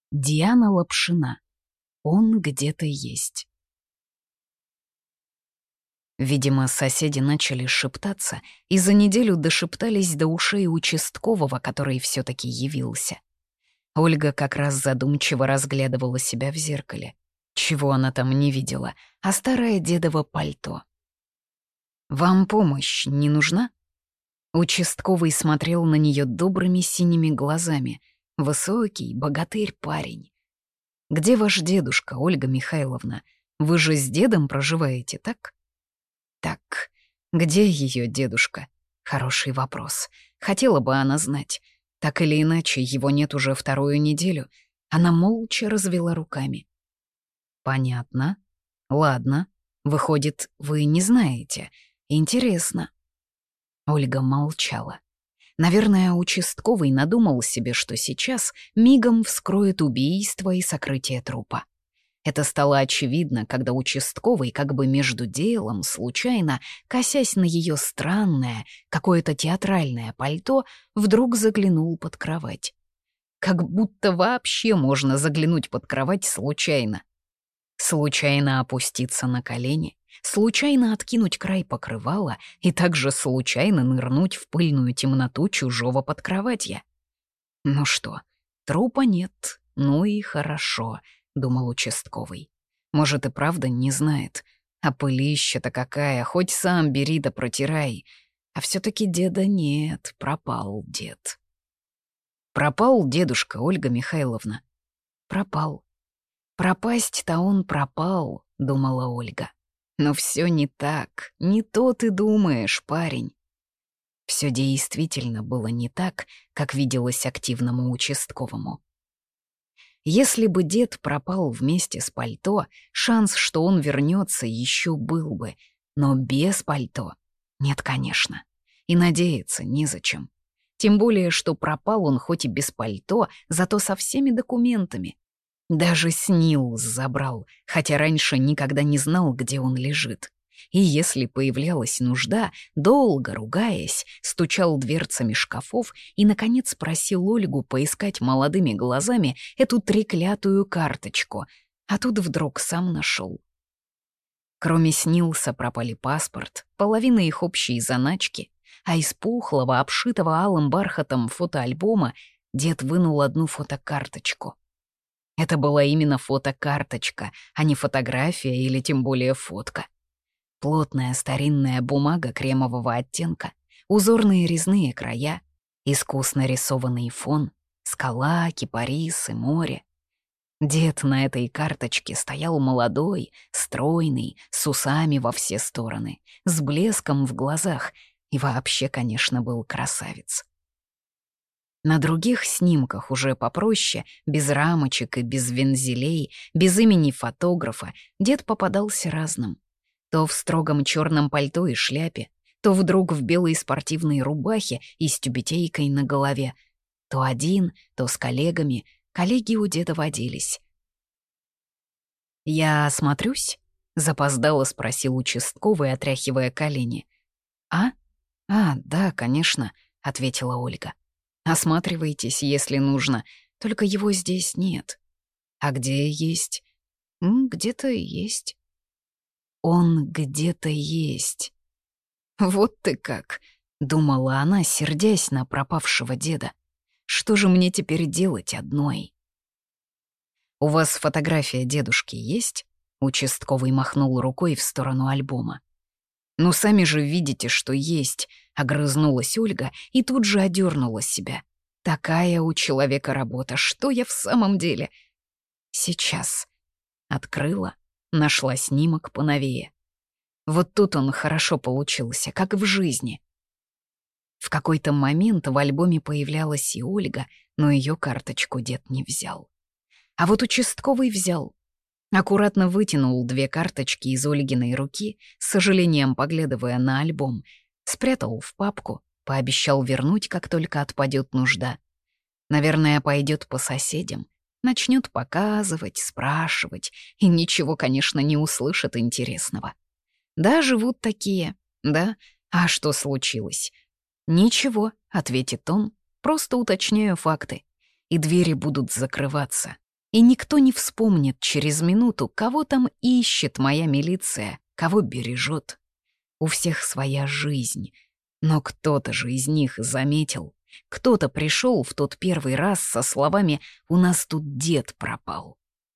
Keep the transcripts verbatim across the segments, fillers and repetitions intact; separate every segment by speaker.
Speaker 1: Диана Лапшина. Он где-то есть. Видимо, соседи начали шептаться и за неделю дошептались до ушей участкового, который все таки явился. Ольга как раз задумчиво разглядывала себя в зеркале. Чего она там не видела, а старое дедово пальто. «Вам помощь не нужна?» Участковый смотрел на нее добрыми синими глазами. Высокий, богатырь парень. «Где ваш дедушка, Ольга Михайловна? Вы же с дедом проживаете, так?» «Так, где ее дедушка?» Хороший вопрос. Хотела бы она знать. Так или иначе, его нет уже вторую неделю. Она молча развела руками. «Понятно. Ладно. Выходит, вы не знаете. Интересно». Ольга молчала. Наверное, участковый надумал себе, что сейчас мигом вскроет убийство и сокрытие трупа. Это стало очевидно, когда участковый, как бы между делом, случайно, косясь на ее странное, какое-то театральное пальто, вдруг заглянул под кровать. Как будто вообще можно заглянуть под кровать случайно. Случайно опуститься на колени, случайно откинуть край покрывала и также случайно нырнуть в пыльную темноту чужого подкроватья. Ну что, трупа нет, ну и хорошо, — думал участковый. Может, и правда не знает. А пылища-то какая, хоть сам бери да протирай. А все таки деда нет, пропал дед. Пропал дедушка, Ольга Михайловна. Пропал. Пропасть-то он пропал, — думала Ольга. Но все не так, не то ты думаешь, парень. Все действительно было не так, как виделось активному участковому. Если бы дед пропал вместе с пальто, шанс, что он вернется, еще был бы. Но без пальто нет, конечно. И надеяться незачем. Тем более, что пропал он хоть и без пальто, зато со всеми документами. Даже СНИЛС забрал, хотя раньше никогда не знал, где он лежит. И если появлялась нужда, долго ругаясь, стучал дверцами шкафов и, наконец, просил Ольгу поискать молодыми глазами эту треклятую карточку, а тут вдруг сам нашел. Кроме СНИЛСа пропали паспорт, половина их общей заначки, а из пухлого, обшитого алым бархатом фотоальбома дед вынул одну фотокарточку. Это была именно фотокарточка, а не фотография или тем более фотка. Плотная старинная бумага кремового оттенка, узорные резные края, искусно рисованный фон, скала, кипарисы, море. Дед на этой карточке стоял молодой, стройный, с усами во все стороны, с блеском в глазах и вообще, конечно, был красавец. На других снимках уже попроще, без рамочек и без вензелей, без имени фотографа, дед попадался разным. То в строгом черном пальто и шляпе, то вдруг в белой спортивной рубахе и с тюбетейкой на голове. То один, то с коллегами. Коллеги у деда водились. «Я осмотрюсь?» — запоздало спросил участковый, отряхивая колени. «А? А, да, конечно», — ответила Ольга. «Осматривайтесь, если нужно, только его здесь нет». «А где есть?» «М, «Где-то есть». «Он где-то есть». «Вот ты как!» — думала она, сердясь на пропавшего деда. «Что же мне теперь делать одной?» «У вас фотография дедушки есть?» — участковый махнул рукой в сторону альбома. «Ну, сами же видите, что есть», — огрызнулась Ольга и тут же одернула себя. «Такая у человека работа, что я в самом деле?» «Сейчас». Открыла. Нашла снимок поновее. Вот тут он хорошо получился, как в жизни. В какой-то момент в альбоме появлялась и Ольга, но ее карточку дед не взял. А вот участковый взял. Аккуратно вытянул две карточки из Ольгиной руки, с сожалением поглядывая на альбом, спрятал в папку, пообещал вернуть, как только отпадет нужда. Наверное, пойдет по соседям. Начнет показывать, спрашивать, и ничего, конечно, не услышит интересного. Да, живут такие, да, а что случилось? Ничего, ответит он, просто уточняю факты, и двери будут закрываться. И никто не вспомнит через минуту, кого там ищет моя милиция, кого бережет. У всех своя жизнь, но кто-то же из них заметил. Кто-то пришел в тот первый раз со словами «У нас тут дед пропал».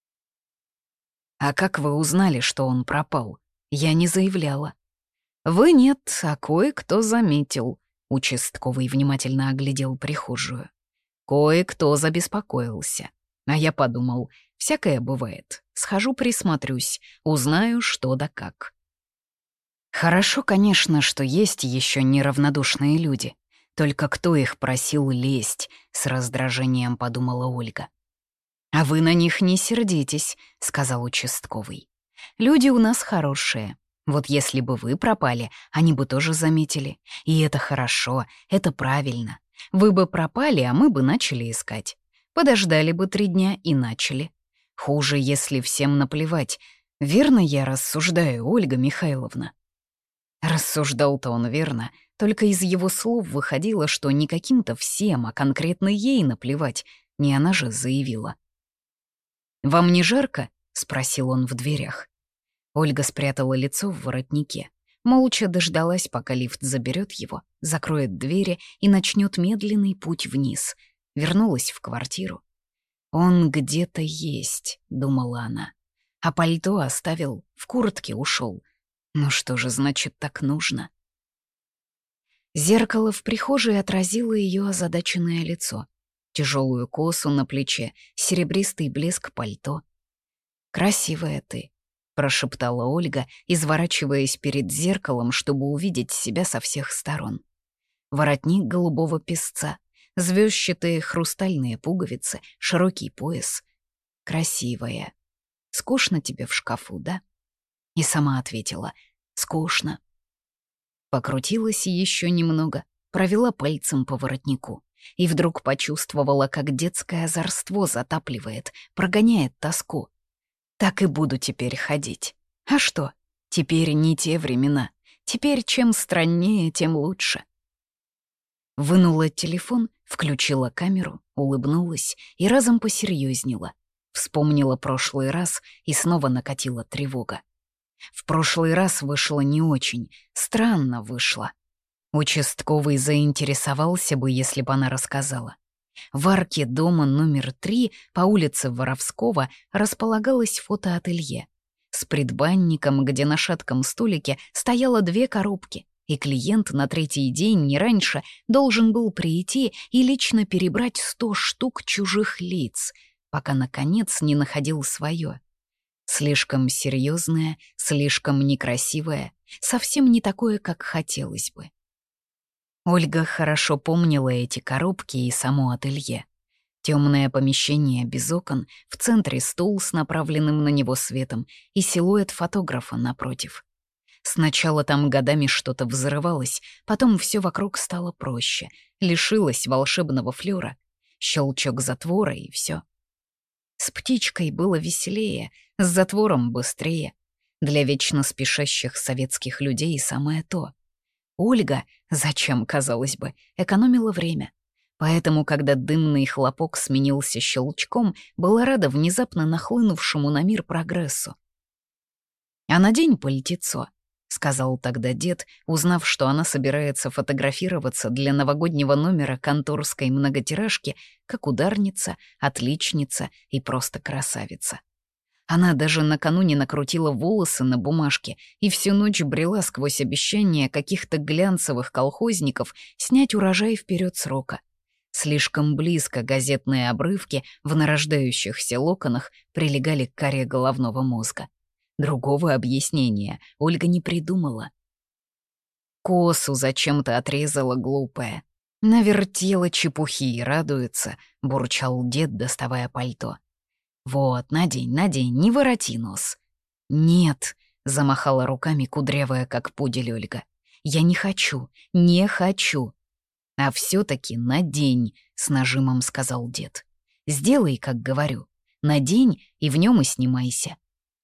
Speaker 1: «А как вы узнали, что он пропал?» Я не заявляла. «Вы нет, а кое-кто заметил», — участковый внимательно оглядел прихожую. Кое-кто забеспокоился. А я подумал, всякое бывает. Схожу присмотрюсь, узнаю, что да как. Хорошо, конечно, что есть еще неравнодушные люди. Только кто их просил лезть, с раздражением подумала Ольга. «А вы на них не сердитесь», — сказал участковый. «Люди у нас хорошие. Вот если бы вы пропали, они бы тоже заметили. И это хорошо, это правильно. Вы бы пропали, а мы бы начали искать. Подождали бы три дня и начали. Хуже, если всем наплевать. Верно я рассуждаю, Ольга Михайловна?» Рассуждал-то он верно, только из его слов выходило, что не каким-то всем, а конкретно ей наплевать. Не она же заявила. «Вам не жарко?» — спросил он в дверях. Ольга спрятала лицо в воротнике. Молча дождалась, пока лифт заберет его, закроет двери и начнет медленный путь вниз. Вернулась в квартиру. «Он где-то есть», — думала она. А пальто оставил, в куртке ушел. Ну что же, значит, так нужно? Зеркало в прихожей отразило ее озадаченное лицо. Тяжелую косу на плече, серебристый блеск пальто. «Красивая ты», — прошептала Ольга, изворачиваясь перед зеркалом, чтобы увидеть себя со всех сторон. Воротник голубого песца, звездчатые хрустальные пуговицы, широкий пояс. «Красивая. Скучно тебе в шкафу, да?» И сама ответила: «Скучно». Покрутилась еще немного, провела пальцем по воротнику и вдруг почувствовала, как детское озорство затапливает, прогоняет тоску. Так и буду теперь ходить. А что? Теперь не те времена. Теперь чем страннее, тем лучше. Вынула телефон, включила камеру, улыбнулась и разом посерьезнела. Вспомнила прошлый раз и снова накатила тревога. В прошлый раз вышло не очень, странно вышло. Участковый заинтересовался бы, если бы она рассказала. В арке дома номер три по улице Воровского располагалось фотоателье. С предбанником, где на шатком столике стояло две коробки, и клиент на третий день, не раньше, должен был прийти и лично перебрать сто штук чужих лиц, пока, наконец, не находил свое. Слишком серьезное, слишком некрасивое, совсем не такое, как хотелось бы. Ольга хорошо помнила эти коробки и само ателье. Темное помещение без окон, в центре стул с направленным на него светом и силуэт фотографа напротив. Сначала там годами что-то взрывалось, потом все вокруг стало проще, лишилось волшебного флёра. Щелчок затвора и все. С птичкой было веселее, с затвором быстрее. Для вечно спешащих советских людей самое то. Ольга, зачем, казалось бы, экономила время. Поэтому, когда дымный хлопок сменился щелчком, была рада внезапно нахлынувшему на мир прогрессу. «А надень пальтецо», — сказал тогда дед, узнав, что она собирается фотографироваться для новогоднего номера конторской многотиражки как ударница, отличница и просто красавица. Она даже накануне накрутила волосы на бумажке и всю ночь брела сквозь обещания каких-то глянцевых колхозников снять урожай вперед срока. Слишком близко газетные обрывки в нарождающихся локонах прилегали к коре головного мозга. Другого объяснения Ольга не придумала. «Косу зачем-то отрезала глупая. Навертела чепухи и радуется», — бурчал дед, доставая пальто. «Вот, надень, надень, не вороти нос». «Нет», — замахала руками кудрявая, как пудель Ольга. «Я не хочу, не хочу». «А все-таки надень», — с нажимом сказал дед. «Сделай, как говорю. Надень, и в нем и снимайся».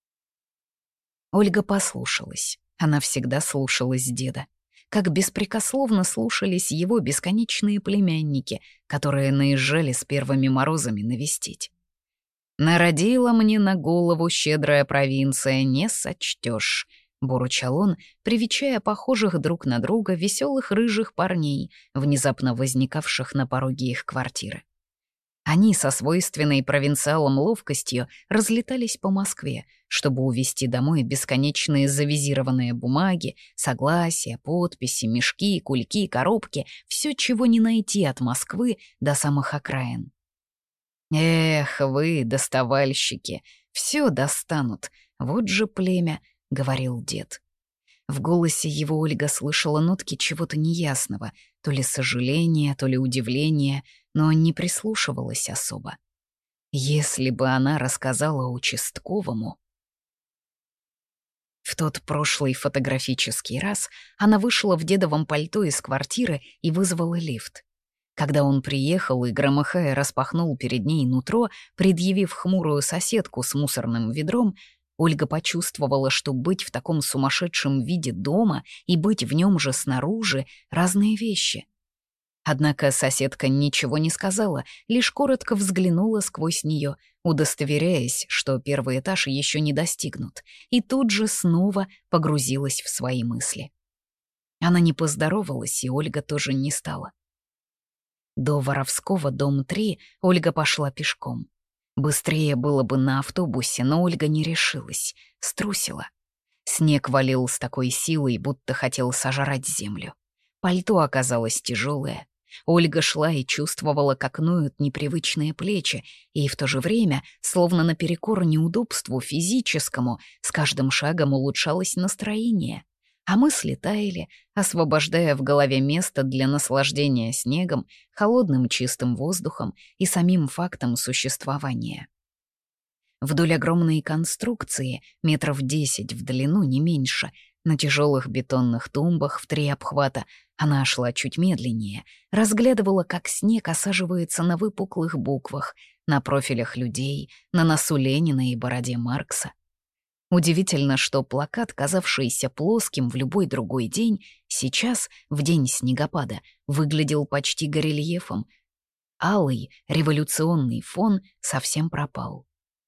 Speaker 1: Ольга послушалась. Она всегда слушалась деда. Как беспрекословно слушались его бесконечные племянники, которые наезжали с первыми морозами навестить. «Народила мне на голову щедрая провинция, не сочтешь», — бурчал он, привечая похожих друг на друга веселых рыжих парней, внезапно возникавших на пороге их квартиры. Они со свойственной провинциалам ловкостью разлетались по Москве, чтобы увезти домой бесконечные завизированные бумаги, согласия, подписи, мешки, кульки, коробки, все, чего не найти от Москвы до самых окраин. «Эх, вы, доставальщики, все достанут, вот же племя», — говорил дед. В голосе его Ольга слышала нотки чего-то неясного, то ли сожаления, то ли удивления, но не прислушивалась особо. Если бы она рассказала участковому... В тот прошлый фотографический раз она вышла в дедовом пальто из квартиры и вызвала лифт. Когда он приехал и, громыхая, распахнул перед ней нутро, предъявив хмурую соседку с мусорным ведром, Ольга почувствовала, что быть в таком сумасшедшем виде дома и быть в нем же снаружи — разные вещи. Однако соседка ничего не сказала, лишь коротко взглянула сквозь нее, удостоверяясь, что первый этаж еще не достигнут, и тут же снова погрузилась в свои мысли. Она не поздоровалась, и Ольга тоже не стала. До Воровского, дом три, Ольга пошла пешком. Быстрее было бы на автобусе, но Ольга не решилась, струсила. Снег валил с такой силой, будто хотел сожрать землю. Пальто оказалось тяжелое. Ольга шла и чувствовала, как ноют непривычные плечи, и в то же время, словно наперекор неудобству физическому, с каждым шагом улучшалось настроение, а мысли таяли, освобождая в голове место для наслаждения снегом, холодным чистым воздухом и самим фактом существования. Вдоль огромной конструкции, метров десять в длину, не меньше, на тяжелых бетонных тумбах в три обхвата, она шла чуть медленнее, разглядывала, как снег осаживается на выпуклых буквах, на профилях людей, на носу Ленина и бороде Маркса. Удивительно, что плакат, казавшийся плоским в любой другой день, сейчас, в день снегопада, выглядел почти горельефом. Алый революционный фон совсем пропал.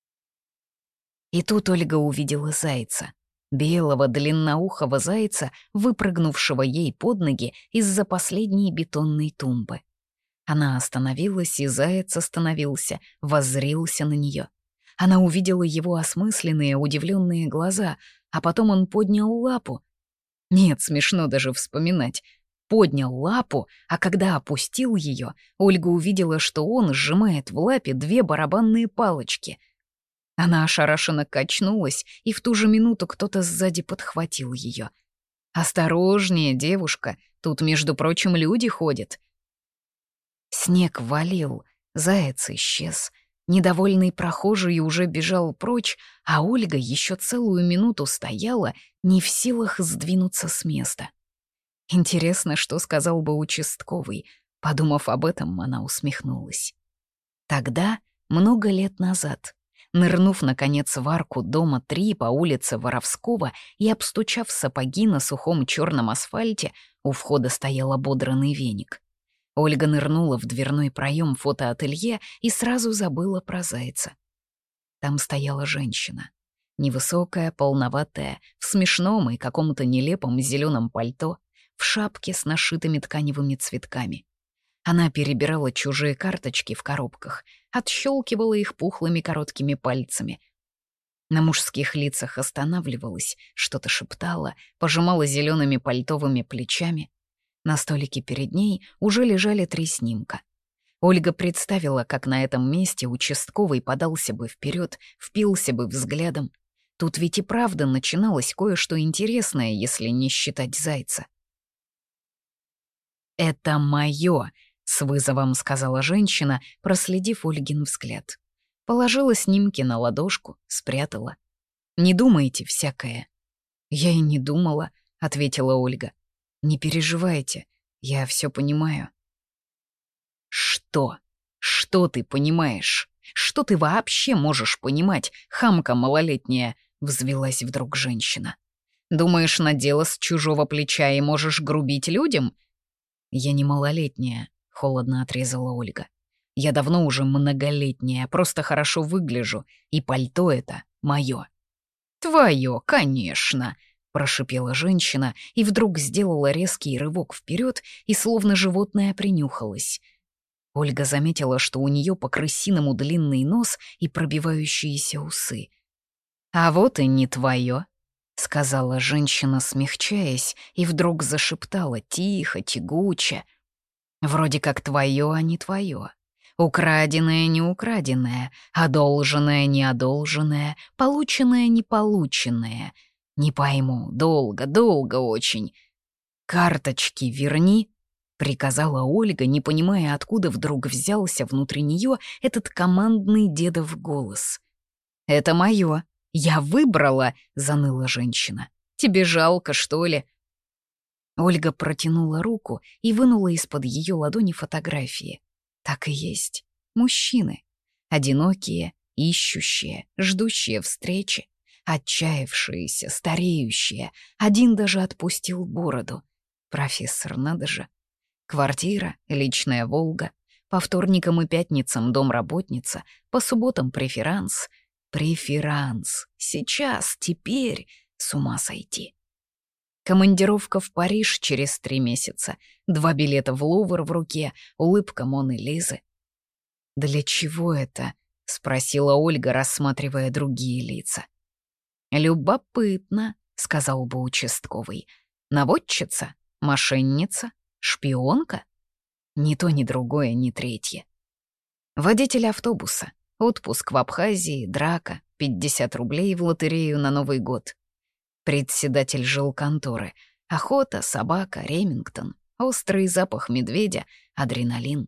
Speaker 1: И тут Ольга увидела зайца. Белого длинноухого зайца, выпрыгнувшего ей под ноги из-за последней бетонной тумбы. Она остановилась, и заяц остановился, воззрился на нее. Она увидела его осмысленные, удивленные глаза, а потом он поднял лапу. Нет, смешно даже вспоминать. Поднял лапу, а когда опустил ее, Ольга увидела, что он сжимает в лапе две барабанные палочки. Она ошарашенно качнулась, и в ту же минуту кто-то сзади подхватил ее. «Осторожнее, девушка, тут, между прочим, люди ходят». Снег валил, заяц исчез. Недовольный прохожий уже бежал прочь, а Ольга еще целую минуту стояла, не в силах сдвинуться с места. Интересно, что сказал бы участковый. Подумав об этом, она усмехнулась. Тогда, много лет назад, нырнув, наконец, в арку дома три по улице Воровского и обстучав сапоги на сухом черном асфальте, у входа стоял ободранный веник. Ольга нырнула в дверной проем фотоателье и сразу забыла про зайца. Там стояла женщина. Невысокая, полноватая, в смешном и каком-то нелепом зеленом пальто, в шапке с нашитыми тканевыми цветками. Она перебирала чужие карточки в коробках, отщелкивала их пухлыми короткими пальцами. На мужских лицах останавливалась, что-то шептала, пожимала зелеными пальтовыми плечами. На столике перед ней уже лежали три снимка. Ольга представила, как на этом месте участковый подался бы вперед, впился бы взглядом. Тут ведь и правда начиналось кое-что интересное, если не считать зайца. «Это моё», — с вызовом сказала женщина, проследив Ольгин взгляд. Положила снимки на ладошку, спрятала. «Не думайте всякое». «Я и не думала», — ответила Ольга. «Не переживайте, я все понимаю». «Что? Что ты понимаешь? Что ты вообще можешь понимать, хамка малолетняя?» — взвилась вдруг женщина. «Думаешь, надела с чужого плеча и можешь грубить людям?» «Я не малолетняя», — холодно отрезала Ольга. Я давно уже многолетняя, просто хорошо выгляжу, и пальто это мое. «Твое, конечно!» — прошипела женщина и вдруг сделала резкий рывок вперед и словно животное принюхалась. Ольга заметила, что у нее по-крысиному длинный нос и пробивающиеся усы. «А вот и не твое», — сказала женщина, смягчаясь, и вдруг зашептала тихо, тягуче. «Вроде как твое, а не твое. Украденное не украденное, одолженное не одолженное, полученное не полученное. Не пойму, долго, долго очень. Карточки верни», — приказала Ольга, не понимая, откуда вдруг взялся внутри нее этот командный дедов голос. «Это мое. Я выбрала», — заныла женщина. «Тебе жалко, что ли?» Ольга протянула руку и вынула из-под ее ладони фотографии. Так и есть. Мужчины. Одинокие, ищущие, ждущие встречи, отчаявшиеся, стареющие. Один даже отпустил бороду. Профессор, надо же. Квартира, личная «Волга». По вторникам и пятницам домработница, по субботам преферанс. Преферанс. Сейчас, теперь. С ума сойти. Командировка в Париж через три месяца, два билета в Лувр в руке, улыбка Моны Лизы. «Для чего это?» — спросила Ольга, рассматривая другие лица. «Любопытно», — сказал бы участковый. «Наводчица? Мошенница? Шпионка?» Ни то, ни другое, ни третье. Водитель автобуса, отпуск в Абхазии, драка, пятьдесят рублей в лотерею на Новый год. Председатель жилконторы. Охота, собака, Ремингтон. Острый запах медведя, адреналин.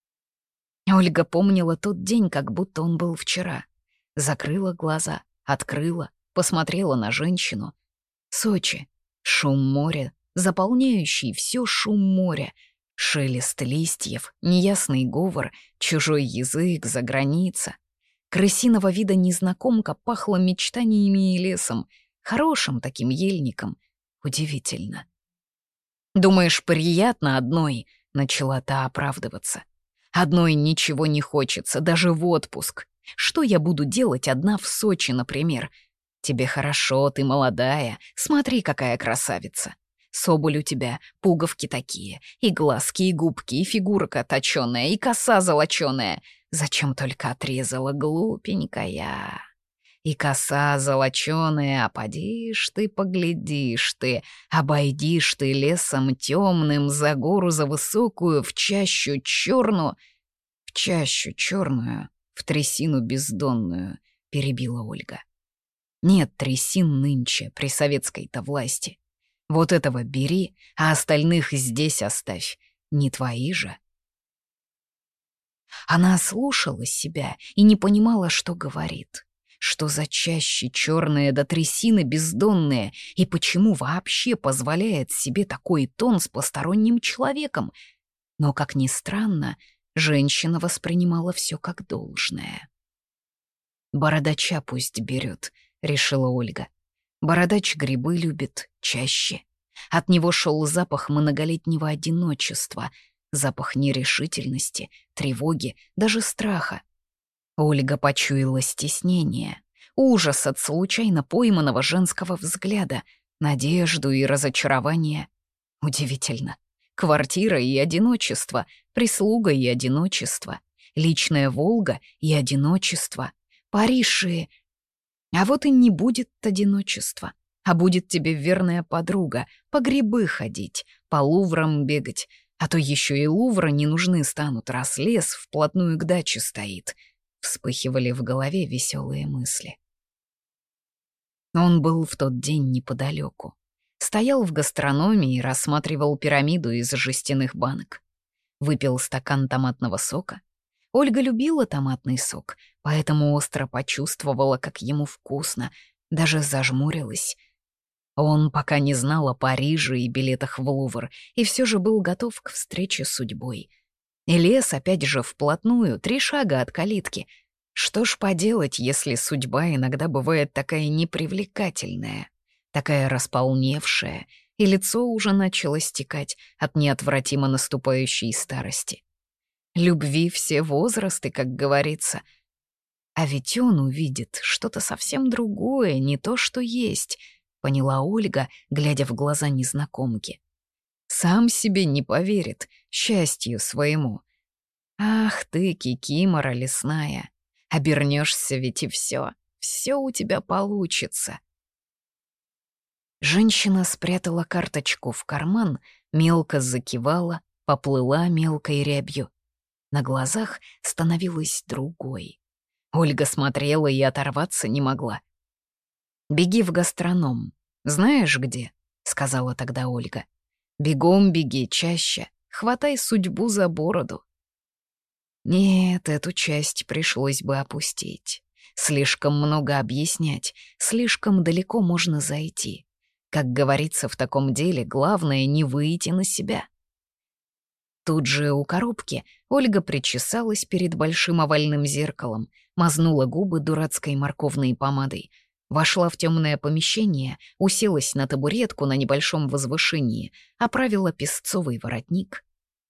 Speaker 1: Ольга помнила тот день, как будто он был вчера. Закрыла глаза, открыла, посмотрела на женщину. Сочи. Шум моря, заполняющий все шум моря. Шелест листьев, неясный говор, чужой язык, заграница. Крысиного вида незнакомка пахла мечтаниями и лесом, хорошим таким ельником. Удивительно. «Думаешь, приятно одной?» — начала та оправдываться. «Одной ничего не хочется, даже в отпуск. Что я буду делать одна в Сочи, например? Тебе хорошо, ты молодая, смотри, какая красавица. Соболь у тебя, пуговки такие, и глазки, и губки, и фигурка точёная, и коса золочёная. Зачем только отрезала, глупенькая?» И коса золочёная, а подишь ты, поглядишь ты, обойдишь ты лесом темным за гору за высокую, в чащу черную, в чащу черную, в трясину бездонную, перебила Ольга. Нет трясин нынче при советской-то власти. Вот этого бери, а остальных здесь оставь, не твои же. Она слушала себя и не понимала, что говорит. Что за чащи черные до трясины бездонные, и почему вообще позволяет себе такой тон с посторонним человеком? Но, как ни странно, женщина воспринимала все как должное. «Бородача пусть берет», — решила Ольга. «Бородач грибы любит чаще». От него шел запах многолетнего одиночества, запах нерешительности, тревоги, даже страха. Ольга почуяла стеснение, ужас от случайно пойманного женского взгляда, надежду и разочарование. Удивительно. Квартира и одиночество, прислуга и одиночество, личная «Волга» и одиночество, Париж и... А вот и не будет одиночества, а будет тебе верная подруга, по грибы ходить, по Луврам бегать, а то еще и Лувра не нужны станут, раз лес вплотную к даче стоит. Вспыхивали в голове веселые мысли. Он был в тот день неподалеку. Стоял в гастрономии и рассматривал пирамиду из жестяных банок. Выпил стакан томатного сока. Ольга любила томатный сок, поэтому остро почувствовала, как ему вкусно, даже зажмурилась. Он пока не знал о Париже и билетах в Лувр, и все же был готов к встрече с судьбой. И лес опять же вплотную, три шага от калитки. Что ж поделать, если судьба иногда бывает такая непривлекательная, такая располневшая, и лицо уже начало стекать от неотвратимо наступающей старости. Любви все возрасты, как говорится. А ведь он увидит что-то совсем другое, не то, что есть, поняла Ольга, глядя в глаза незнакомки. Сам себе не поверит, счастью своему. Ах ты, кикимора лесная, обернешься ведь и все, все у тебя получится. Женщина спрятала карточку в карман, мелко закивала, поплыла мелкой рябью. На глазах становилась другой. Ольга смотрела и оторваться не могла. «Беги в гастроном. Знаешь где?» — сказала тогда Ольга. «Бегом беги чаще, хватай судьбу за бороду». Нет, эту часть пришлось бы опустить. Слишком много объяснять, слишком далеко можно зайти. Как говорится в таком деле, главное — не выйти на себя. Тут же у коробки Ольга причесалась перед большим овальным зеркалом, мазнула губы дурацкой морковной помадой, вошла в темное помещение, уселась на табуретку на небольшом возвышении, оправила песцовый воротник.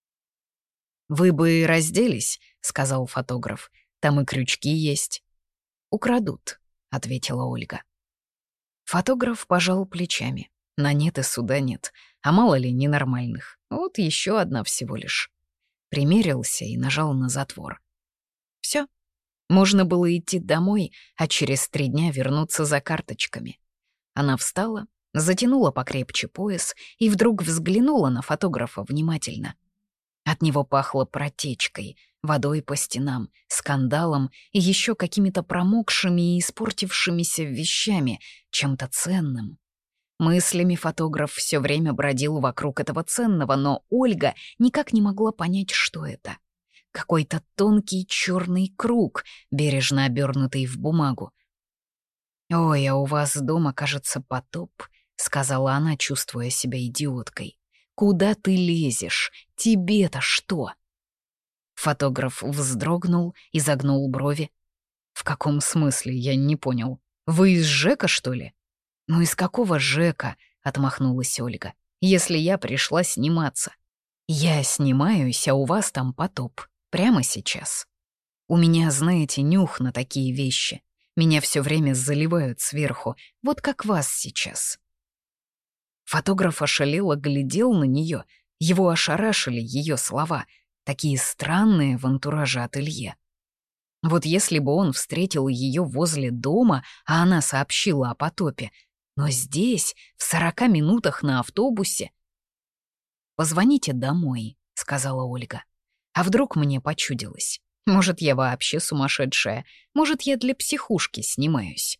Speaker 1: «Вы бы разделись», — сказал фотограф, — «там и крючки есть». «Украдут», — ответила Ольга. Фотограф пожал плечами. На нет и суда нет, а мало ли ненормальных. Вот еще одна всего лишь. Примерился и нажал на затвор. Все. Можно было идти домой, а через три дня вернуться за карточками. Она встала, затянула покрепче пояс и вдруг взглянула на фотографа внимательно. От него пахло протечкой, водой по стенам, скандалом и еще какими-то промокшими и испортившимися вещами, чем-то ценным. Мыслями фотограф все время бродил вокруг этого ценного, но Ольга никак не могла понять, что это. Какой-то тонкий черный круг, бережно обернутый в бумагу. «Ой, а у вас дома, кажется, потоп», — сказала она, чувствуя себя идиоткой. «Куда ты лезешь? Тебе-то что?» Фотограф вздрогнул и загнул брови. «В каком смысле? Я не понял. Вы из ЖЭКа, что ли?» «Ну из какого ЖЭКа?» — отмахнулась Ольга. «Если я пришла сниматься. Я снимаюсь, а у вас там потоп. Прямо сейчас. У меня, знаете, нюх на такие вещи. Меня все время заливают сверху, вот как вас сейчас». Фотограф ошалело глядел на нее. Его ошарашили ее слова, такие странные в антураже ателье. Вот если бы он встретил ее возле дома, а она сообщила о потопе, но здесь, в сорока минутах на автобусе... «Позвоните домой», — сказала Ольга. «А вдруг мне почудилось? Может, я вообще сумасшедшая? Может, я для психушки снимаюсь?»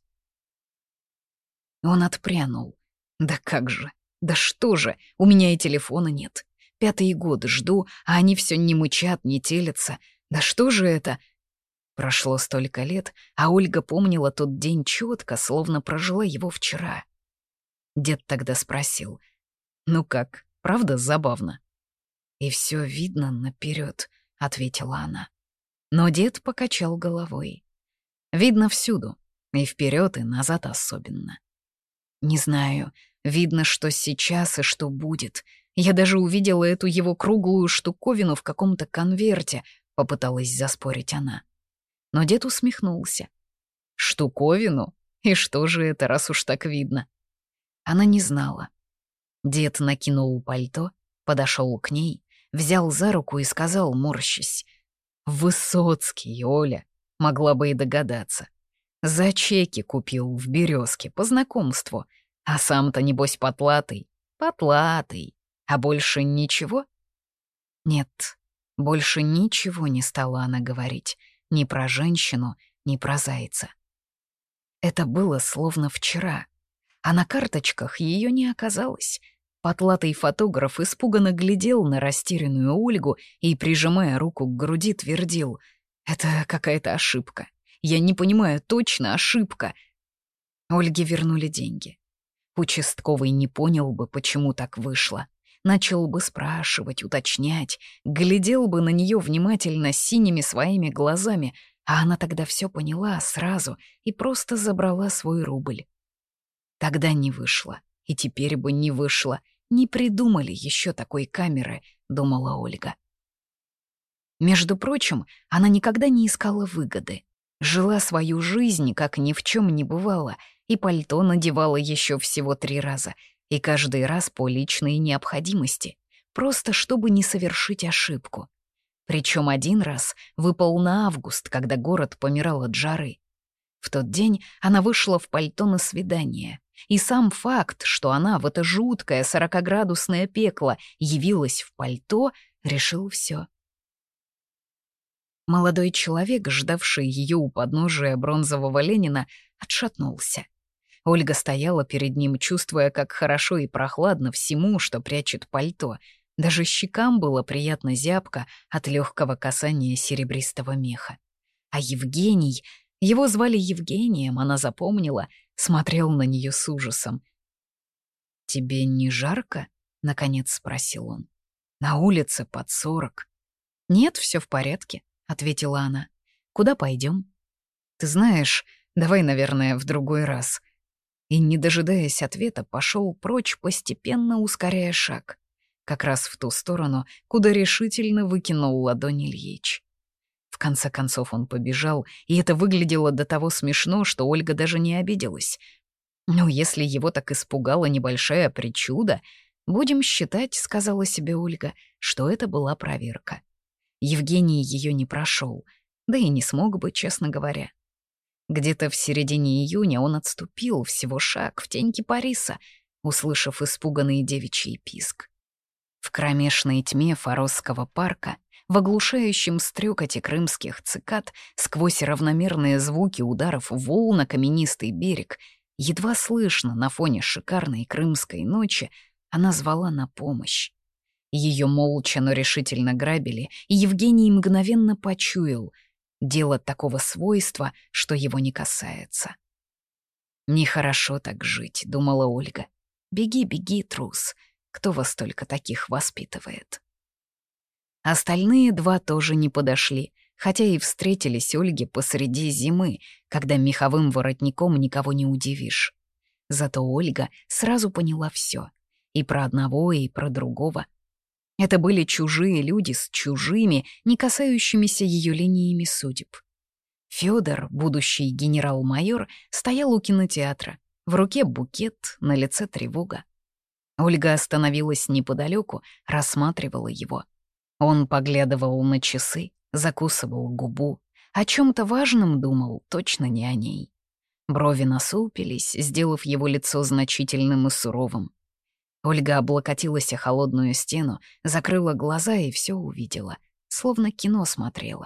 Speaker 1: Он отпрянул. «Да как же? Да что же? У меня и телефона нет. Пятый год жду, а они все не мычат, не телятся. Да что же это?» Прошло столько лет, а Ольга помнила тот день четко, словно прожила его вчера. Дед тогда спросил: «Ну как, правда забавно?» «И все видно наперед», — ответила она. Но дед покачал головой. «Видно всюду, и вперед, и назад особенно. Не знаю, видно, что сейчас и что будет. Я даже увидела эту его круглую штуковину в каком-то конверте», — попыталась заспорить она. Но дед усмехнулся. «Штуковину? И что же это, раз уж так видно?» Она не знала. Дед накинул пальто, подошел к ней, взял за руку и сказал, морщась: «Высоцкий, Оля, могла бы и догадаться. За чеки купил в «Березке» по знакомству, а сам-то, небось, потлатый. Потлатый. А больше ничего?» Нет, больше ничего не стала она говорить. Ни про женщину, ни про зайца. Это было словно вчера, а на карточках ее не оказалось. Потлатый фотограф испуганно глядел на растерянную Ольгу и, прижимая руку к груди, твердил: «Это какая-то ошибка. Я не понимаю, точно ошибка». Ольге вернули деньги. Участковый не понял бы, почему так вышло. Начал бы спрашивать, уточнять, глядел бы на нее внимательно синими своими глазами, а она тогда все поняла сразу и просто забрала свой рубль. Тогда не вышло, и теперь бы не вышло, не придумали еще такой камеры, думала Ольга. Между прочим, она никогда не искала выгоды. Жила свою жизнь, как ни в чем не бывало, и пальто надевала еще всего три раза, и каждый раз по личной необходимости, просто чтобы не совершить ошибку. Причем один раз выпал на август, когда город помирал от жары. В тот день она вышла в пальто на свидание, и сам факт, что она в это жуткое сорокаградусное пекло явилась в пальто, решил все. Молодой человек, ждавший ее у подножия бронзового Ленина, отшатнулся. Ольга стояла перед ним, чувствуя, как хорошо и прохладно всему, что прячет пальто. Даже щекам было приятно зябко от легкого касания серебристого меха. А Евгений, его звали Евгением, она запомнила, смотрел на нее с ужасом. «Тебе не жарко?» — наконец спросил он. «На улице под сорок». «Нет, все в порядке», — ответила она. «Куда пойдем? «Ты знаешь, давай, наверное, в другой раз». И, не дожидаясь ответа, пошел прочь, постепенно ускоряя шаг. Как раз в ту сторону, куда решительно выкинул ладонь Ильич. В конце концов он побежал, и это выглядело до того смешно, что Ольга даже не обиделась. «Ну, если его так испугала небольшая причуда, будем считать, — сказала себе Ольга, — что это была проверка». Евгений ее не прошел, да и не смог бы, честно говоря. Где-то в середине июня он отступил всего шаг в тень кипариса, услышав испуганный девичий писк. В кромешной тьме Форосского парка, в оглушающем стрекоте крымских цикад, сквозь равномерные звуки ударов волн на каменистый берег, едва слышно на фоне шикарной крымской ночи, она звала на помощь. Ее молча, но решительно грабили, и Евгений мгновенно почуял — дело такого свойства, что его не касается. «Нехорошо так жить», — думала Ольга. «Беги, беги, трус. Кто вас только таких воспитывает?» Остальные два тоже не подошли, хотя и встретились Ольге посреди зимы, когда меховым воротником никого не удивишь. Зато Ольга сразу поняла все: и про одного, и про другого. Это были чужие люди с чужими, не касающимися ее линиями судеб. Фёдор, будущий генерал-майор, стоял у кинотеатра. В руке букет, на лице тревога. Ольга остановилась неподалеку, рассматривала его. Он поглядывал на часы, закусывал губу. О чем-то важном думал, точно не о ней. Брови насупились, сделав его лицо значительным и суровым. Ольга облокотилась о холодную стену, закрыла глаза и все увидела, словно кино смотрела.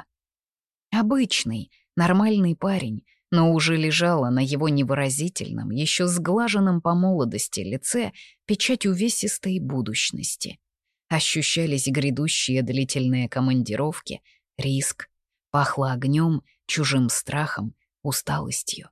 Speaker 1: Обычный, нормальный парень, но уже лежала на его невыразительном, еще сглаженном по молодости лице печать увесистой будущности. Ощущались грядущие длительные командировки, риск, пахло огнем, чужим страхом, усталостью.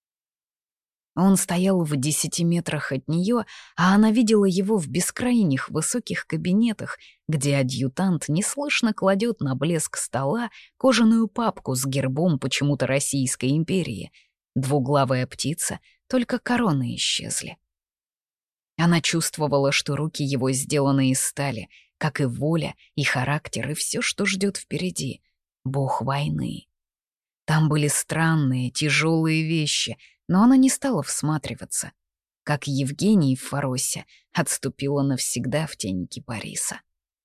Speaker 1: Он стоял в десяти метрах от нее, а она видела его в бескрайних высоких кабинетах, где адъютант неслышно кладет на блеск стола кожаную папку с гербом почему-то Российской империи. Двуглавая птица, только короны исчезли. Она чувствовала, что руки его сделаны из стали, как и воля, и характер, и все, что ждет впереди. Бог войны. Там были странные, тяжелые вещи, но она не стала всматриваться. Как Евгений в Форосе отступила навсегда в тень кипариса.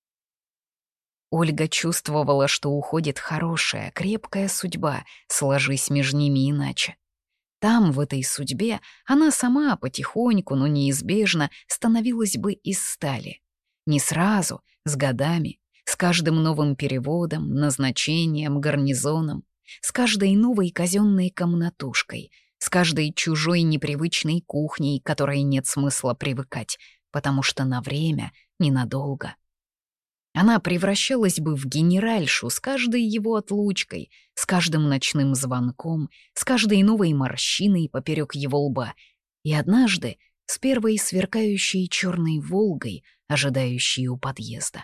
Speaker 1: Ольга чувствовала, что уходит хорошая, крепкая судьба, сложись между ними иначе. Там, в этой судьбе, она сама потихоньку, но неизбежно становилась бы из стали. Не сразу, с годами, с каждым новым переводом, назначением, гарнизоном, с каждой новой казенной комнатушкой, с каждой чужой непривычной кухней, к которой нет смысла привыкать, потому что на время, ненадолго. Она превращалась бы в генеральшу с каждой его отлучкой, с каждым ночным звонком, с каждой новой морщиной поперек его лба, и однажды с первой сверкающей черной «Волгой», ожидающей у подъезда.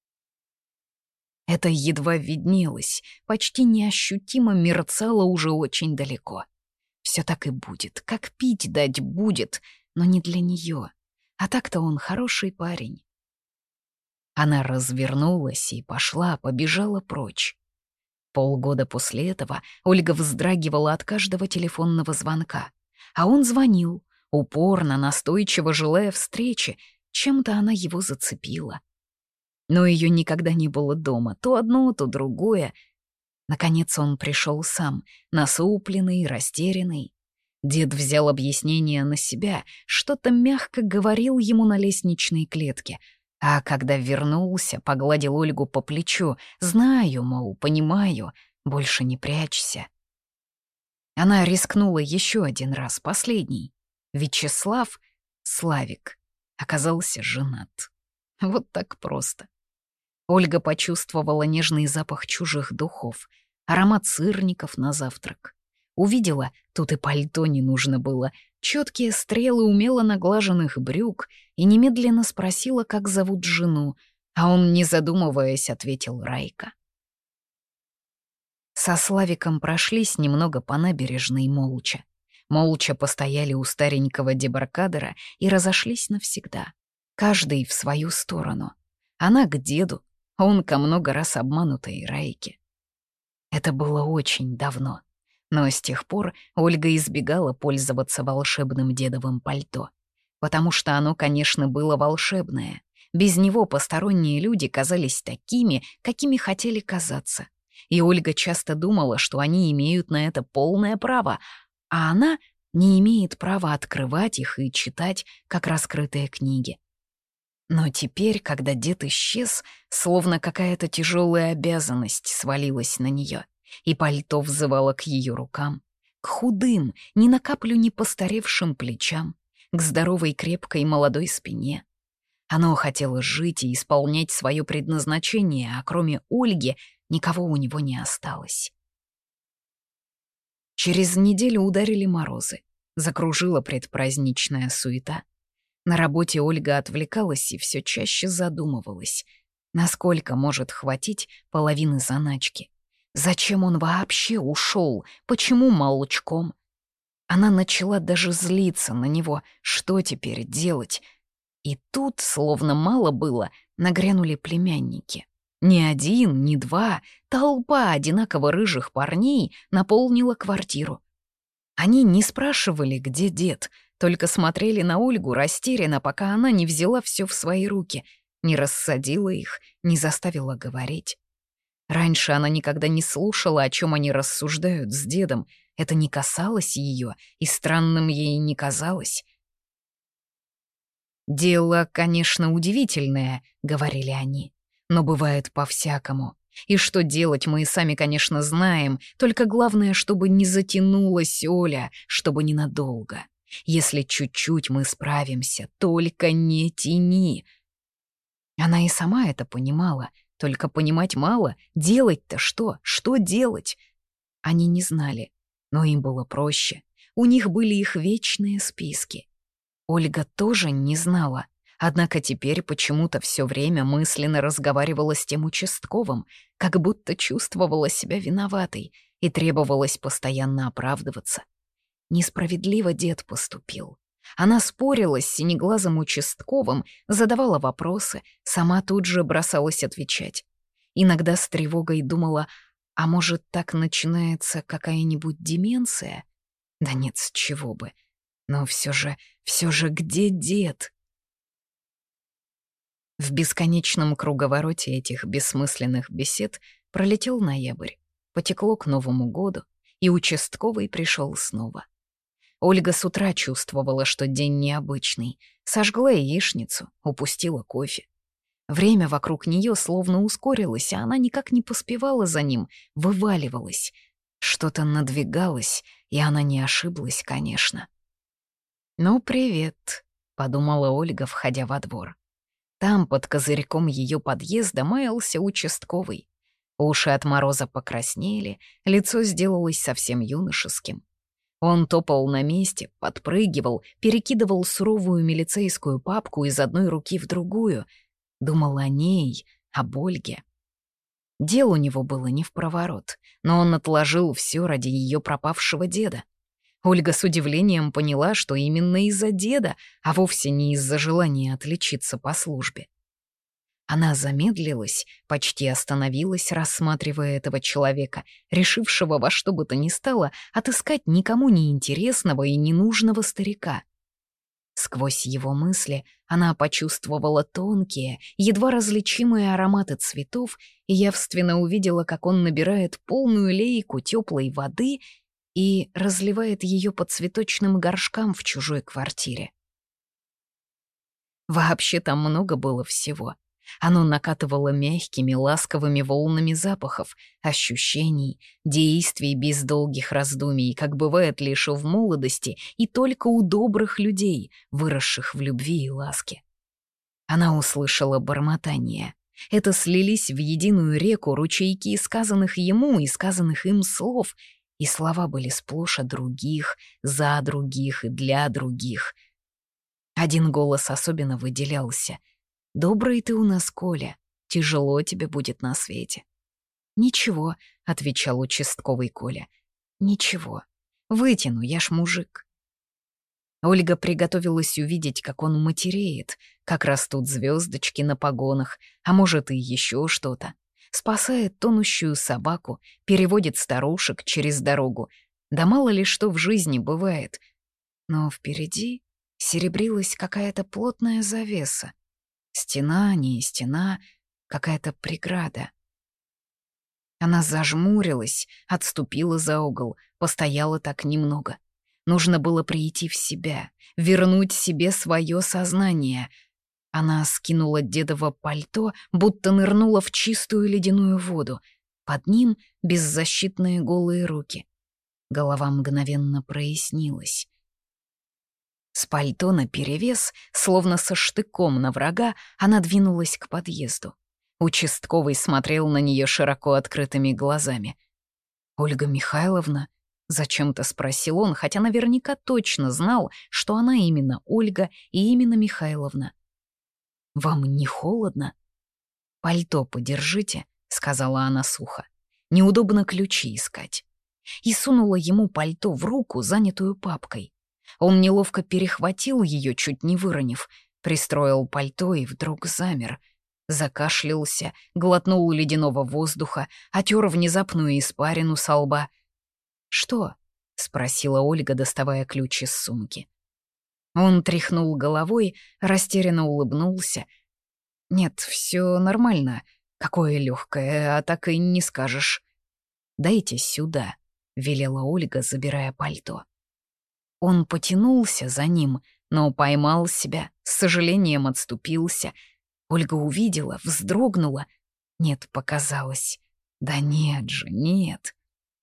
Speaker 1: Это едва виднелось, почти неощутимо мерцало уже очень далеко. Все так и будет, как пить дать будет, но не для нее. А так-то он хороший парень. Она развернулась и пошла, побежала прочь. Полгода после этого Ольга вздрагивала от каждого телефонного звонка. А он звонил, упорно, настойчиво желая встречи. Чем-то она его зацепила. Но ее никогда не было дома, то одно, то другое. Наконец он пришел сам, насупленный, растерянный. Дед взял объяснение на себя, что-то мягко говорил ему на лестничной клетке. А когда вернулся, погладил Ольгу по плечу. «Знаю, мол, понимаю, больше не прячься». Она рискнула еще один раз, последний. Вячеслав, Славик, оказался женат. Вот так просто. Ольга почувствовала нежный запах чужих духов, аромат сырников на завтрак. Увидела, тут и пальто не нужно было, четкие стрелы умело наглаженных брюк и немедленно спросила, как зовут жену, а он, не задумываясь, ответил Райка. Со Славиком прошлись немного по набережной молча. Молча постояли у старенького дебаркадера и разошлись навсегда. Каждый в свою сторону. Она к деду, а он ко много раз обманутой Райке. Это было очень давно. Но с тех пор Ольга избегала пользоваться волшебным дедовым пальто. Потому что оно, конечно, было волшебное. Без него посторонние люди казались такими, какими хотели казаться. И Ольга часто думала, что они имеют на это полное право, а она не имеет права открывать их и читать, как раскрытые книги. Но теперь, когда дед исчез, словно какая-то тяжелая обязанность свалилась на нее, и пальто взывало к ее рукам, к худым, ни на каплю не постаревшим плечам, к здоровой крепкой молодой спине. Оно хотело жить и исполнять свое предназначение, а кроме Ольги никого у него не осталось. Через неделю ударили морозы, закружила предпраздничная суета. На работе Ольга отвлекалась и все чаще задумывалась, насколько может хватить половины заначки. Зачем он вообще ушел? Почему молчком? Она начала даже злиться на него. Что теперь делать? И тут, словно мало было, нагрянули племянники. Ни один, ни два, толпа одинаково рыжих парней наполнила квартиру. Они не спрашивали, где дед, только смотрели на Ольгу растерянно, пока она не взяла все в свои руки, не рассадила их, не заставила говорить. Раньше она никогда не слушала, о чем они рассуждают с дедом. Это не касалось ее, и странным ей не казалось. «Дело, конечно, удивительное», — говорили они, «но бывает по-всякому. И что делать, мы и сами, конечно, знаем, только главное, чтобы не затянулась Оля, чтобы ненадолго. Если чуть-чуть мы справимся, только не тяни». Она и сама это понимала, только понимать мало, делать-то что, что делать? Они не знали, но им было проще. У них были их вечные списки. Ольга тоже не знала, однако теперь почему-то все время мысленно разговаривала с тем участковым, как будто чувствовала себя виноватой и требовалось постоянно оправдываться. Несправедливо дед поступил. Она спорила с синеглазым участковым, задавала вопросы, сама тут же бросалась отвечать. Иногда с тревогой думала, а может, так начинается какая-нибудь деменция? Да нет, с чего бы. Но все же, все же где дед? В бесконечном круговороте этих бессмысленных бесед пролетел ноябрь, потекло к Новому году, и участковый пришел снова. Ольга с утра чувствовала, что день необычный, сожгла яичницу, упустила кофе. Время вокруг нее словно ускорилось, а она никак не поспевала за ним, вываливалась. Что-то надвигалось, и она не ошиблась, конечно. «Ну, привет», — подумала Ольга, входя во двор. Там, под козырьком ее подъезда, маялся участковый. Уши от мороза покраснели, лицо сделалось совсем юношеским. Он топал на месте, подпрыгивал, перекидывал суровую милицейскую папку из одной руки в другую. Думал о ней, об Ольге. Дел у него было не впроворот, но он отложил все ради ее пропавшего деда. Ольга с удивлением поняла, что именно из-за деда, а вовсе не из-за желания отличиться по службе. Она замедлилась, почти остановилась, рассматривая этого человека, решившего во что бы то ни стало отыскать никому не интересного и ненужного старика. Сквозь его мысли она почувствовала тонкие, едва различимые ароматы цветов и явственно увидела, как он набирает полную лейку теплой воды и разливает ее по цветочным горшкам в чужой квартире. Вообще там много было всего. Оно накатывало мягкими, ласковыми волнами запахов, ощущений, действий без долгих раздумий, как бывает лишь в молодости и только у добрых людей, выросших в любви и ласке. Она услышала бормотание. Это слились в единую реку ручейки сказанных ему и сказанных им слов, и слова были сплошь о других, за других и для других. Один голос особенно выделялся. «Добрый ты у нас, Коля, тяжело тебе будет на свете». «Ничего», — отвечал участковый Коля, — «ничего, вытяну, я ж мужик». Ольга приготовилась увидеть, как он матереет, как растут звездочки на погонах, а может и еще что-то. Спасает тонущую собаку, переводит старушек через дорогу. Да мало ли что в жизни бывает. Но впереди серебрилась какая-то плотная завеса. Стена, не стена, какая-то преграда. Она зажмурилась, отступила за угол, постояла так немного. Нужно было прийти в себя, вернуть себе свое сознание. Она скинула дедово пальто, будто нырнула в чистую ледяную воду. Под ним беззащитные голые руки. Голова мгновенно прояснилась. С пальто наперевес, словно со штыком на врага, она двинулась к подъезду. Участковый смотрел на нее широко открытыми глазами. «Ольга Михайловна?» — зачем-то спросил он, хотя наверняка точно знал, что она именно Ольга и именно Михайловна. «Вам не холодно?» «Пальто подержите», — сказала она сухо. «Неудобно ключи искать». И сунула ему пальто в руку, занятую папкой. Он неловко перехватил ее, чуть не выронив, пристроил пальто и вдруг замер. Закашлялся, глотнул ледяного воздуха, отер внезапную испарину со лба. «Что?» — спросила Ольга, доставая ключ из сумки. Он тряхнул головой, растерянно улыбнулся. «Нет, все нормально. Какое легкое, а так и не скажешь». «Дайте сюда», — велела Ольга, забирая пальто. Он потянулся за ним, но поймал себя, с сожалением отступился. Ольга увидела, вздрогнула. Нет, показалось. Да нет же, нет.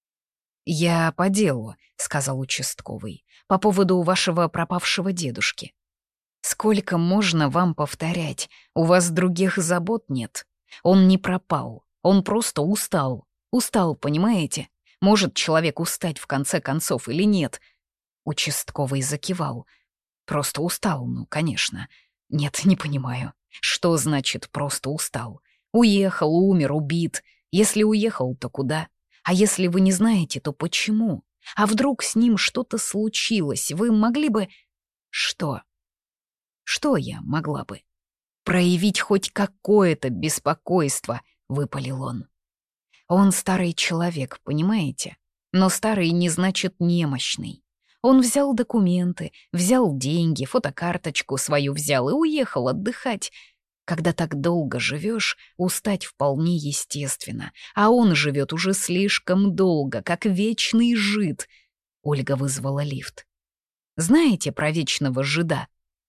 Speaker 1: «Я по делу», — сказал участковый, — «по поводу вашего пропавшего дедушки. Сколько можно вам повторять? У вас других забот нет. Он не пропал, он просто устал. Устал, понимаете? Может человек устать в конце концов или нет?» Участковый закивал. «Просто устал, ну, конечно. Нет, не понимаю. Что значит «просто устал»? Уехал, умер, убит. Если уехал, то куда? А если вы не знаете, то почему? А вдруг с ним что-то случилось? Вы могли бы...» «Что?» «Что я могла бы?» «Проявить хоть какое-то беспокойство», — выпалил он. «Он старый человек, понимаете? Но старый не значит немощный. Он взял документы, взял деньги, фотокарточку свою взял и уехал отдыхать. Когда так долго живешь, устать вполне естественно, а он живет уже слишком долго, как вечный жид». Ольга вызвала лифт. «Знаете про вечного жида?»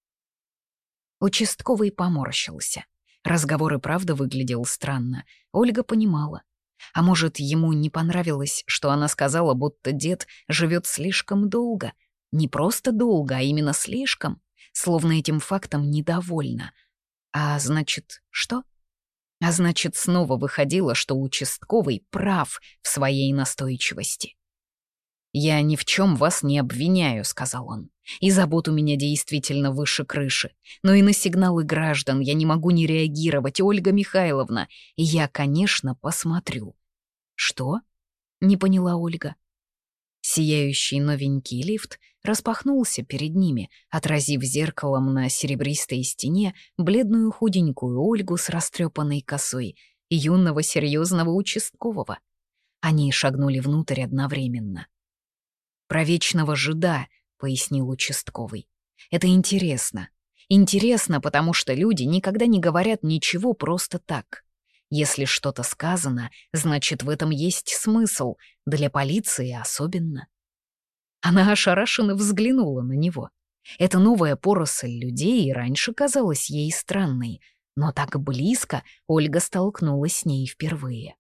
Speaker 1: Участковый поморщился. Разговор и правда выглядел странно. Ольга понимала. А может, ему не понравилось, что она сказала, будто дед живет слишком долго. Не просто долго, а именно слишком. Словно этим фактом недовольна. А значит, что? А значит, снова выходило, что участковый прав в своей настойчивости. «Я ни в чем вас не обвиняю», — сказал он. «И забот у меня действительно выше крыши. Но и на сигналы граждан я не могу не реагировать, Ольга Михайловна. И я, конечно, посмотрю». «Что?» — не поняла Ольга. Сияющий новенький лифт распахнулся перед ними, отразив зеркалом на серебристой стене бледную худенькую Ольгу с растрепанной косой и юного серьезного участкового. Они шагнули внутрь одновременно. «Про вечного жида», — пояснил участковый. «Это интересно. Интересно, потому что люди никогда не говорят ничего просто так. Если что-то сказано, значит, в этом есть смысл, для полиции особенно». Она ошарашенно взглянула на него. Эта новая поросль людей и раньше казалась ей странной, но так близко Ольга столкнулась с ней впервые.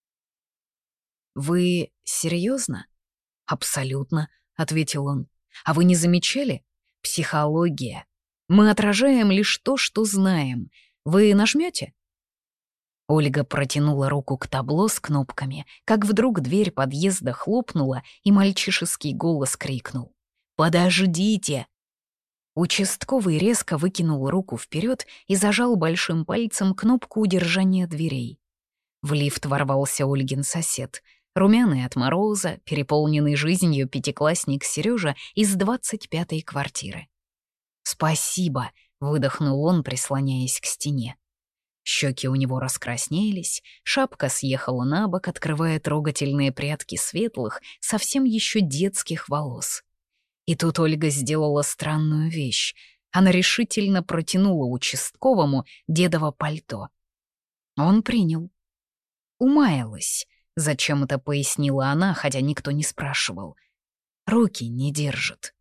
Speaker 1: «Вы серьезно?» «Абсолютно», — ответил он. «А вы не замечали? Психология. Мы отражаем лишь то, что знаем. Вы нажмете?» Ольга протянула руку к табло с кнопками, как вдруг дверь подъезда хлопнула, и мальчишеский голос крикнул: «Подождите!». Участковый резко выкинул руку вперед и зажал большим пальцем кнопку удержания дверей. В лифт ворвался Ольгин сосед, румяный от мороза, переполненный жизнью пятиклассник Сережа из двадцать пятой квартиры. «Спасибо», — выдохнул он, прислоняясь к стене. Щеки у него раскраснелись, шапка съехала на бок, открывая трогательные прядки светлых, совсем еще детских волос. И тут Ольга сделала странную вещь. Она решительно протянула участковому дедово пальто. Он принял. «Умаялась», — зачем-то пояснила она, хотя никто не спрашивал. «Руки не держит».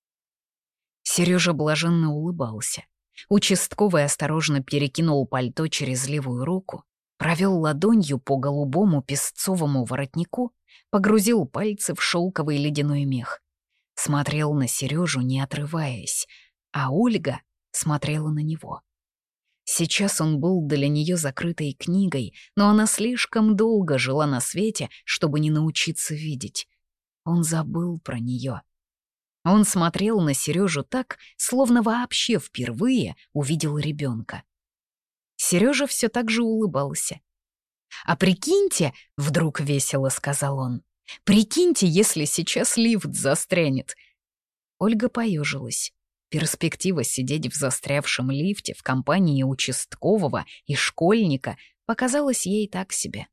Speaker 1: Сережа блаженно улыбался. Участковый осторожно перекинул пальто через левую руку, провел ладонью по голубому песцовому воротнику, погрузил пальцы в шелковый ледяной мех. Смотрел на Сережу, не отрываясь, а Ольга смотрела на него. Сейчас он был для нее закрытой книгой, но она слишком долго жила на свете, чтобы не научиться видеть. Он забыл про нее. Он смотрел на Сережу так, словно вообще впервые увидел ребенка. Сережа все так же улыбался. «А прикиньте», — вдруг весело сказал он, «прикиньте, если сейчас лифт застрянет». Ольга поежилась. Перспектива сидеть в застрявшем лифте в компании участкового и школьника показалась ей так себе.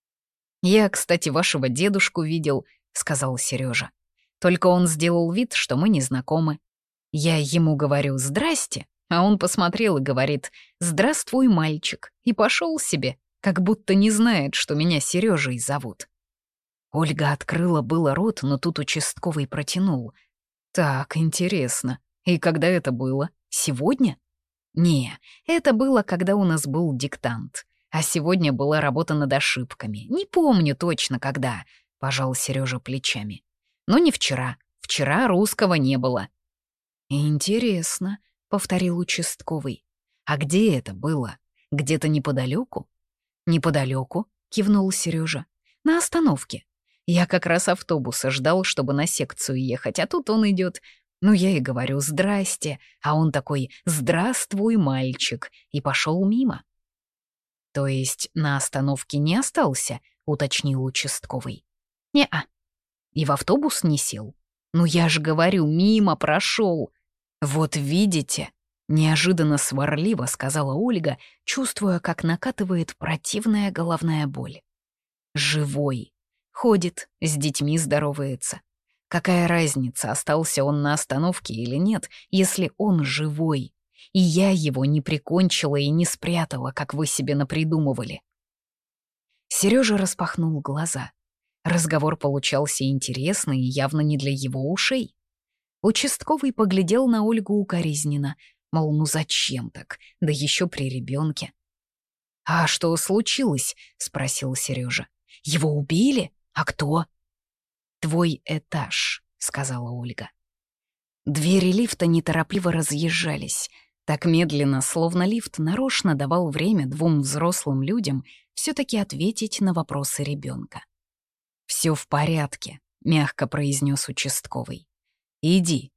Speaker 1: «Я, кстати, вашего дедушку видел», — сказал Сережа. Только он сделал вид, что мы не знакомы. Я ему говорю «здрасте», а он посмотрел и говорит «здравствуй, мальчик», и пошел себе, как будто не знает, что меня Сережей зовут. Ольга открыла было рот, но тут участковый протянул. «Так, интересно. И когда это было? Сегодня?» «Не, это было, когда у нас был диктант. А сегодня была работа над ошибками. Не помню точно, когда», — пожал Сережа плечами. «Но не вчера. Вчера русского не было». «Интересно», — повторил участковый. «А где это было? Где-то неподалеку?» «Неподалеку», — кивнул Сережа. «На остановке. Я как раз автобуса ждал, чтобы на секцию ехать, а тут он идет. Ну, я и говорю «здрасте», а он такой «здравствуй, мальчик», и пошел мимо». «То есть на остановке не остался?» — уточнил участковый. «Не-а». «И в автобус не сел?» «Ну, я же говорю, мимо прошел». «Вот видите», — неожиданно сварливо сказала Ольга, чувствуя, как накатывает противная головная боль. «Живой. Ходит, с детьми здоровается. Какая разница, остался он на остановке или нет, если он живой? И я его не прикончила и не спрятала, как вы себе напридумывали». Сережа распахнул глаза. Разговор получался интересный и явно не для его ушей. Участковый поглядел на Ольгу укоризненно, мол, ну зачем так, да еще при ребенке. «А что случилось?» — спросил Сережа. «Его убили? А кто?» «Твой этаж», — сказала Ольга. Двери лифта неторопливо разъезжались. Так медленно, словно лифт нарочно давал время двум взрослым людям все-таки ответить на вопросы ребенка. «Все в порядке», — мягко произнес участковый. «Иди».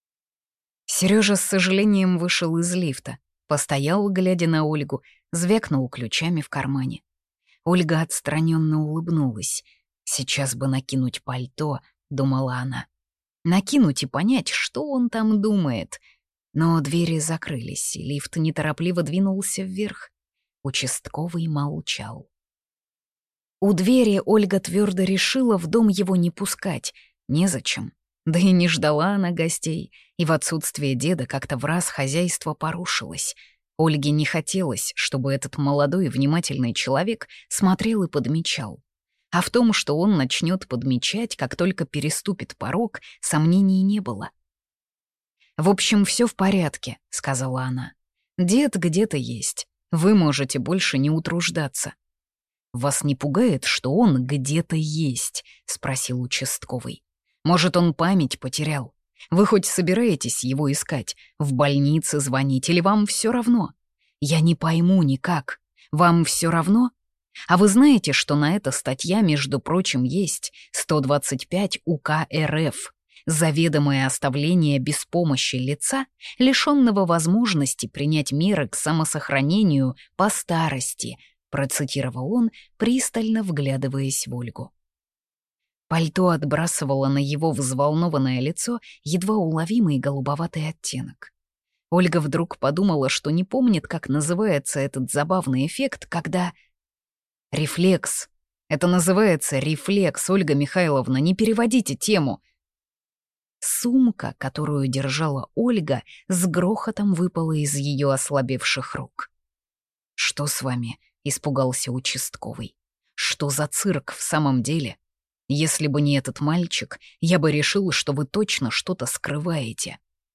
Speaker 1: Сережа с сожалением вышел из лифта, постоял, глядя на Ольгу, звякнул ключами в кармане. Ольга отстраненно улыбнулась. Сейчас бы накинуть пальто, — думала она. «Накинуть и понять, что он там думает». Но двери закрылись, и лифт неторопливо двинулся вверх. Участковый молчал. У двери Ольга твердо решила в дом его не пускать. Незачем. Да и не ждала она гостей, и в отсутствие деда как-то враз хозяйство порушилось. Ольге не хотелось, чтобы этот молодой внимательный человек смотрел и подмечал. А в том, что он начнет подмечать, как только переступит порог, сомнений не было. «В общем, все в порядке», — сказала она. «Дед где-то есть. Вы можете больше не утруждаться». «Вас не пугает, что он где-то есть?» — спросил участковый. «Может, он память потерял? Вы хоть собираетесь его искать, в больнице звонить, или вам все равно? Я не пойму никак. Вам все равно? А вы знаете, что на это статья, между прочим, есть сто двадцать пять УК РФ, заведомое оставление без помощи лица, лишенного возможности принять меры к самосохранению по старости», процитировал он, пристально вглядываясь в Ольгу. Пальто отбрасывало на его взволнованное лицо едва уловимый голубоватый оттенок. Ольга вдруг подумала, что не помнит, как называется этот забавный эффект, когда... «Рефлекс. Это называется рефлекс, Ольга Михайловна, не переводите тему». Сумка, которую держала Ольга, с грохотом выпала из ее ослабевших рук. «Что с вами?» — испугался участковый. «Что за цирк в самом деле? Если бы не этот мальчик, я бы решил, что вы точно что-то скрываете».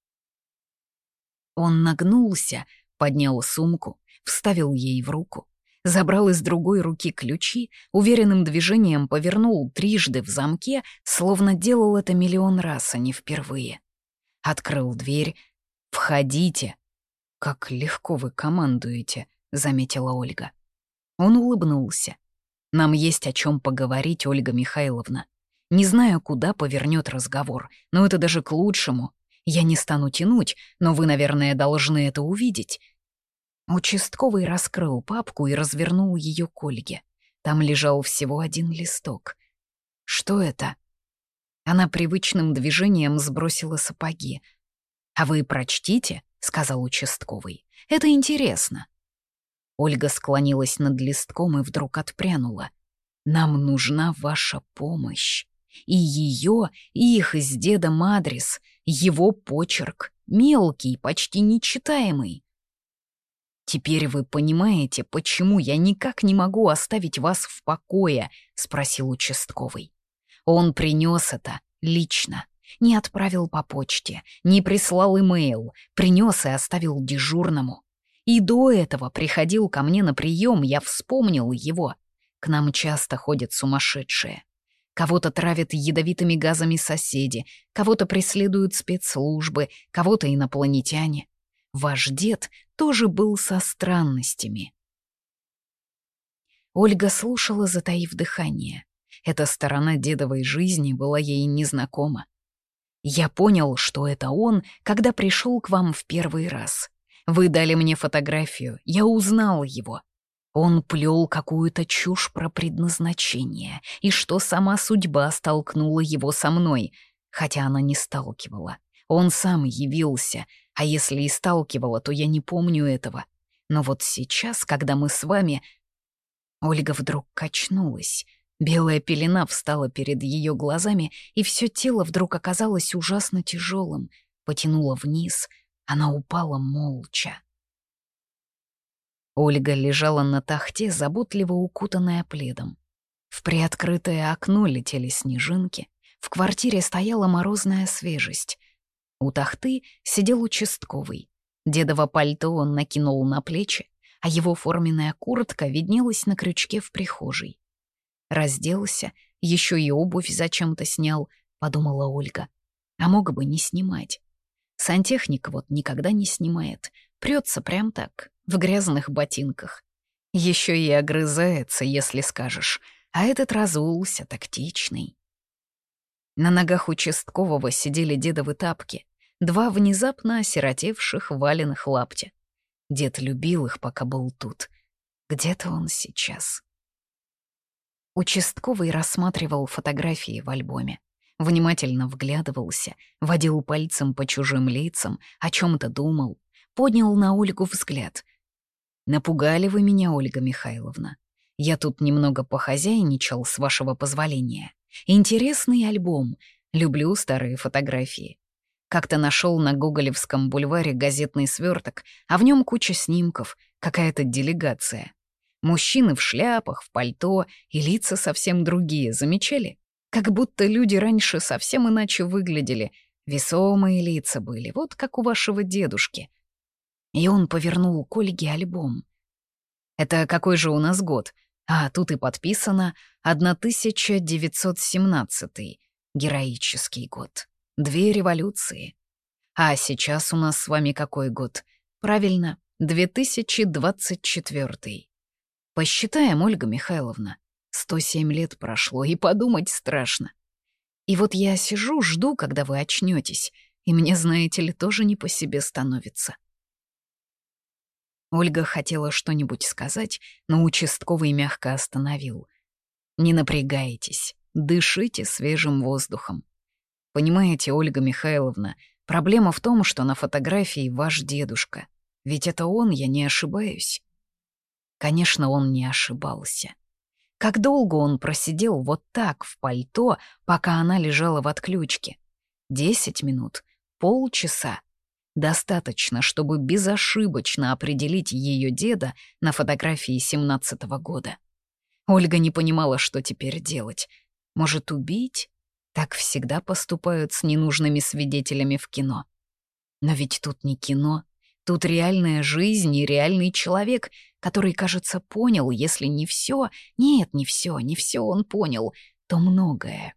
Speaker 1: Он нагнулся, поднял сумку, вставил ей в руку, забрал из другой руки ключи, уверенным движением повернул трижды в замке, словно делал это миллион раз, а не впервые. Открыл дверь. «Входите». «Как легко вы командуете», — заметила Ольга. Он улыбнулся. «Нам есть о чем поговорить, Ольга Михайловна. Не знаю, куда повернет разговор, но это даже к лучшему. Я не стану тянуть, но вы, наверное, должны это увидеть». Участковый раскрыл папку и развернул ее к Ольге. Там лежал всего один листок. «Что это?» Она привычным движением сбросила сапоги. «А вы прочтите», — сказал участковый. «Это интересно». Ольга склонилась над листком и вдруг отпрянула. «Нам нужна ваша помощь. И ее, и их с дедом адрес, его почерк, мелкий, почти нечитаемый. «Теперь вы понимаете, почему я никак не могу оставить вас в покое?» — спросил участковый. Он принес это лично, не отправил по почте, не прислал имейл, принес и оставил дежурному. И до этого приходил ко мне на прием, я вспомнил его. К нам часто ходят сумасшедшие. Кого-то травят ядовитыми газами соседи, кого-то преследуют спецслужбы, кого-то инопланетяне. Ваш дед тоже был со странностями. Ольга слушала, затаив дыхание. Эта сторона дедовой жизни была ей незнакома. «Я понял, что это он, когда пришел к вам в первый раз. Вы дали мне фотографию, я узнал его. Он плел какую-то чушь про предназначение, и что сама судьба столкнула его со мной, хотя она не сталкивала. Он сам явился, а если и сталкивала, то я не помню этого. Но вот сейчас, когда мы с вами...» Ольга вдруг качнулась. Белая пелена встала перед ее глазами, и все тело вдруг оказалось ужасно тяжелым, потянуло вниз. Она упала молча. Ольга лежала на тахте, заботливо укутанная пледом. В приоткрытое окно летели снежинки, в квартире стояла морозная свежесть. У тахты сидел участковый. Дедово пальто он накинул на плечи, а его форменная куртка виднелась на крючке в прихожей. Разделся, еще и обувь зачем-то снял, подумала Ольга. А мог бы не снимать. Сантехник вот никогда не снимает, прется прям так, в грязных ботинках. Еще и огрызается, если скажешь, а этот разулся, тактичный. На ногах участкового сидели дедовы тапки, два внезапно осиротевших валенных лаптя. Дед любил их, пока был тут. Где-то он сейчас. Участковый рассматривал фотографии в альбоме. внимательно вглядывался, водил пальцем по чужим лицам, о чем то думал, поднял на Ольгу взгляд. «Напугали вы меня, Ольга Михайловна. Я тут немного похозяйничал, с вашего позволения. Интересный альбом. Люблю старые фотографии. Как-то нашел на Гоголевском бульваре газетный сверток, а в нем куча снимков, какая-то делегация. Мужчины в шляпах, в пальто, и лица совсем другие, замечали? Как будто люди раньше совсем иначе выглядели. Весомые лица были, вот как у вашего дедушки». И он повернул к Ольге альбом. «Это какой же у нас год? А тут и подписано тысяча девятьсот семнадцатый, героический год. Две революции. А сейчас у нас с вами какой год? Правильно, две тысячи двадцать четвёртый. Посчитаем, Ольга Михайловна, сто семь лет прошло, и подумать страшно. И вот я сижу, жду, когда вы очнётесь, и мне, знаете ли, тоже не по себе становится». Ольга хотела что-нибудь сказать, но участковый мягко остановил. «Не напрягайтесь, дышите свежим воздухом. Понимаете, Ольга Михайловна, проблема в том, что на фотографии ваш дедушка. Ведь это он, я не ошибаюсь». Конечно, он не ошибался. Как долго он просидел вот так в пальто, пока она лежала в отключке? Десять минут? Полчаса? Достаточно, чтобы безошибочно определить ее деда на фотографии семнадцатого года. Ольга не понимала, что теперь делать. Может, убить? Так всегда поступают с ненужными свидетелями в кино. Но ведь тут не кино. Тут реальная жизнь и реальный человек, который, кажется, понял, если не все, нет, не все, не все он понял, то многое.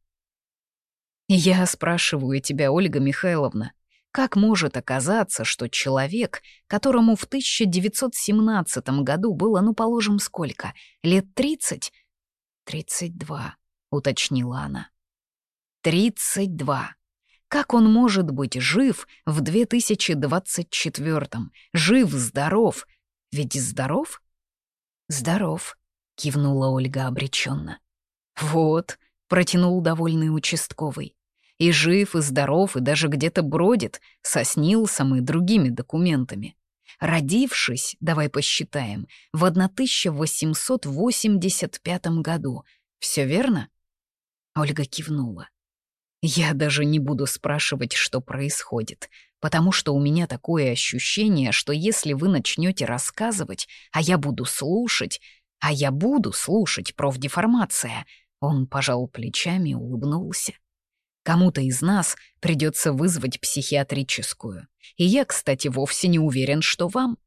Speaker 1: И я спрашиваю тебя, Ольга Михайловна, как может оказаться, что человек, которому в тысяча девятьсот семнадцатом году было, ну, положим, сколько, лет тридцать? «Тридцать два», — уточнила она. «Тридцать два. Как он может быть жив в две тысячи двадцать четвёртом? Жив, здоров? Ведь здоров?» «Здоров», — кивнула Ольга обреченно. «Вот», — протянул довольный участковый. «И жив, и здоров, и даже где-то бродит, со СНИЛСом и другими документами. Родившись, давай посчитаем, в тысяча восемьсот восемьдесят пятом году. Все верно?» Ольга кивнула. «Я даже не буду спрашивать, что происходит, потому что у меня такое ощущение, что если вы начнете рассказывать, а я буду слушать, а я буду слушать, профдеформация». Он пожал плечами и улыбнулся. «Кому-то из нас придется вызвать психиатрическую. И я, кстати, вовсе не уверен, что вам».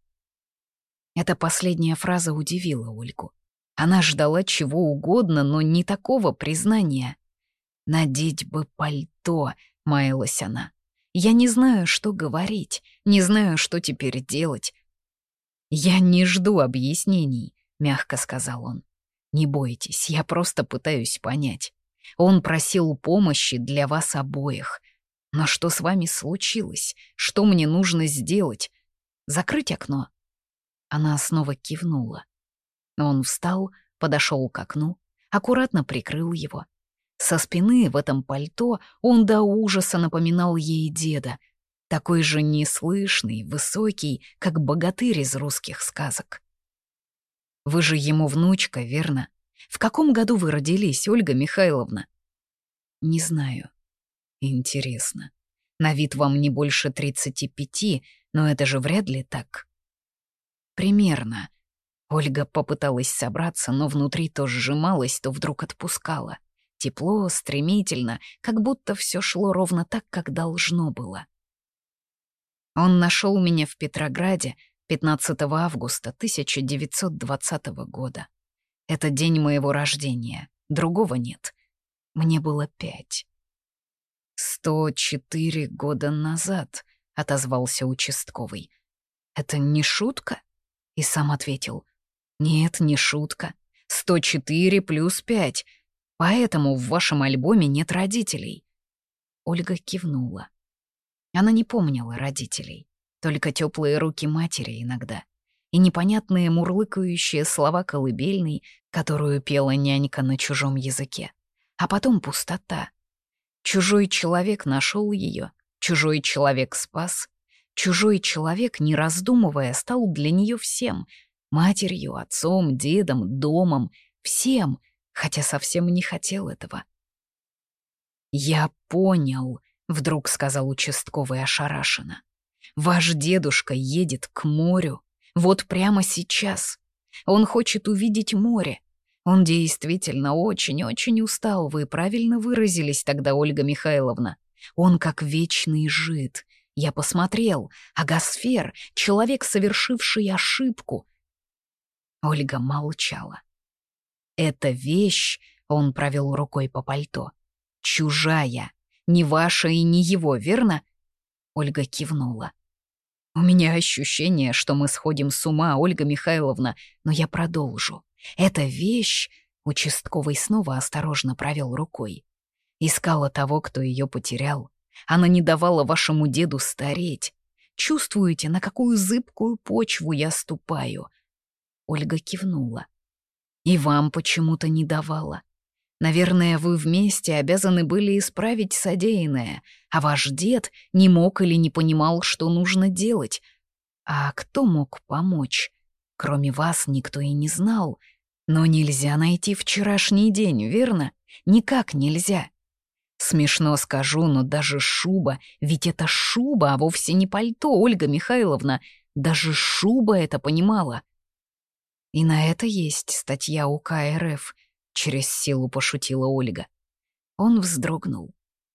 Speaker 1: Эта последняя фраза удивила Ольгу. Она ждала чего угодно, но не такого признания. «Надеть бы пальто», — маялась она. «Я не знаю, что говорить, не знаю, что теперь делать». «Я не жду объяснений», — мягко сказал он. «Не бойтесь, я просто пытаюсь понять. Он просил помощи для вас обоих. Но что с вами случилось? Что мне нужно сделать? Закрыть окно?» Она снова кивнула. Он встал, подошел к окну, аккуратно прикрыл его. Со спины в этом пальто он до ужаса напоминал ей деда, такой же неслышный, высокий, как богатырь из русских сказок. «Вы же ему внучка, верно? В каком году вы родились, Ольга Михайловна?» «Не знаю». «Интересно. На вид вам не больше тридцати пяти, но это же вряд ли так». «Примерно». Ольга попыталась собраться, но внутри то сжималась, то вдруг отпускала. Тепло, стремительно, как будто все шло ровно так, как должно было. Он нашел меня в Петрограде пятнадцатого августа тысяча девятьсот двадцатого года. Это день моего рождения, другого нет. Мне было пять. «Сто четыре года назад», — отозвался участковый. «Это не шутка?» И сам ответил. «Нет, не шутка. Сто четыре плюс пять. Поэтому в вашем альбоме нет родителей». Ольга кивнула. Она не помнила родителей, только теплые руки матери иногда и непонятные мурлыкающие слова колыбельной, которую пела нянька на чужом языке. А потом пустота. Чужой человек нашел ее, чужой человек спас, чужой человек, не раздумывая, стал для нее всем — матерью, отцом, дедом, домом, всем, хотя совсем не хотел этого. «Я понял», — вдруг сказал участковый ошарашенно. «Ваш дедушка едет к морю, вот прямо сейчас. Он хочет увидеть море. Он действительно очень-очень устал, вы правильно выразились тогда, Ольга Михайловна. Он как вечный жид. Я посмотрел, Агасфер — человек, совершивший ошибку». Ольга молчала. «Эта вещь», — он провел рукой по пальто, — «чужая, не ваша и не его, верно?» Ольга кивнула. «У меня ощущение, что мы сходим с ума, Ольга Михайловна, но я продолжу. Эта вещь», — участковый снова осторожно провел рукой, — «искала того, кто ее потерял. Она не давала вашему деду стареть. Чувствуете, на какую зыбкую почву я ступаю?» Ольга кивнула. «И вам почему-то не давала. Наверное, вы вместе обязаны были исправить содеянное, а ваш дед не мог или не понимал, что нужно делать. А кто мог помочь? Кроме вас никто и не знал. Но нельзя найти вчерашний день, верно? Никак нельзя. Смешно скажу, но даже шуба, ведь это шуба, а вовсе не пальто, Ольга Михайловна, даже шуба это понимала. И на это есть статья УК РФ, через силу пошутила Ольга. Он вздрогнул.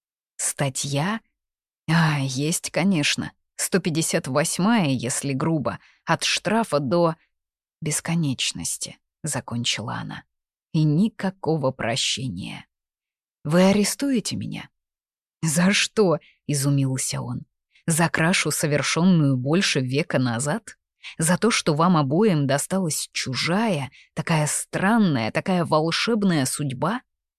Speaker 1: Статья? А, есть, конечно. сто пятьдесят восьмая, если грубо, от штрафа до бесконечности, закончила она. И никакого прощения. Вы арестуете меня? За что? Изумился он. За крашу, совершенную больше века назад? За то, что вам обоим досталась чужая, такая странная, такая волшебная судьба?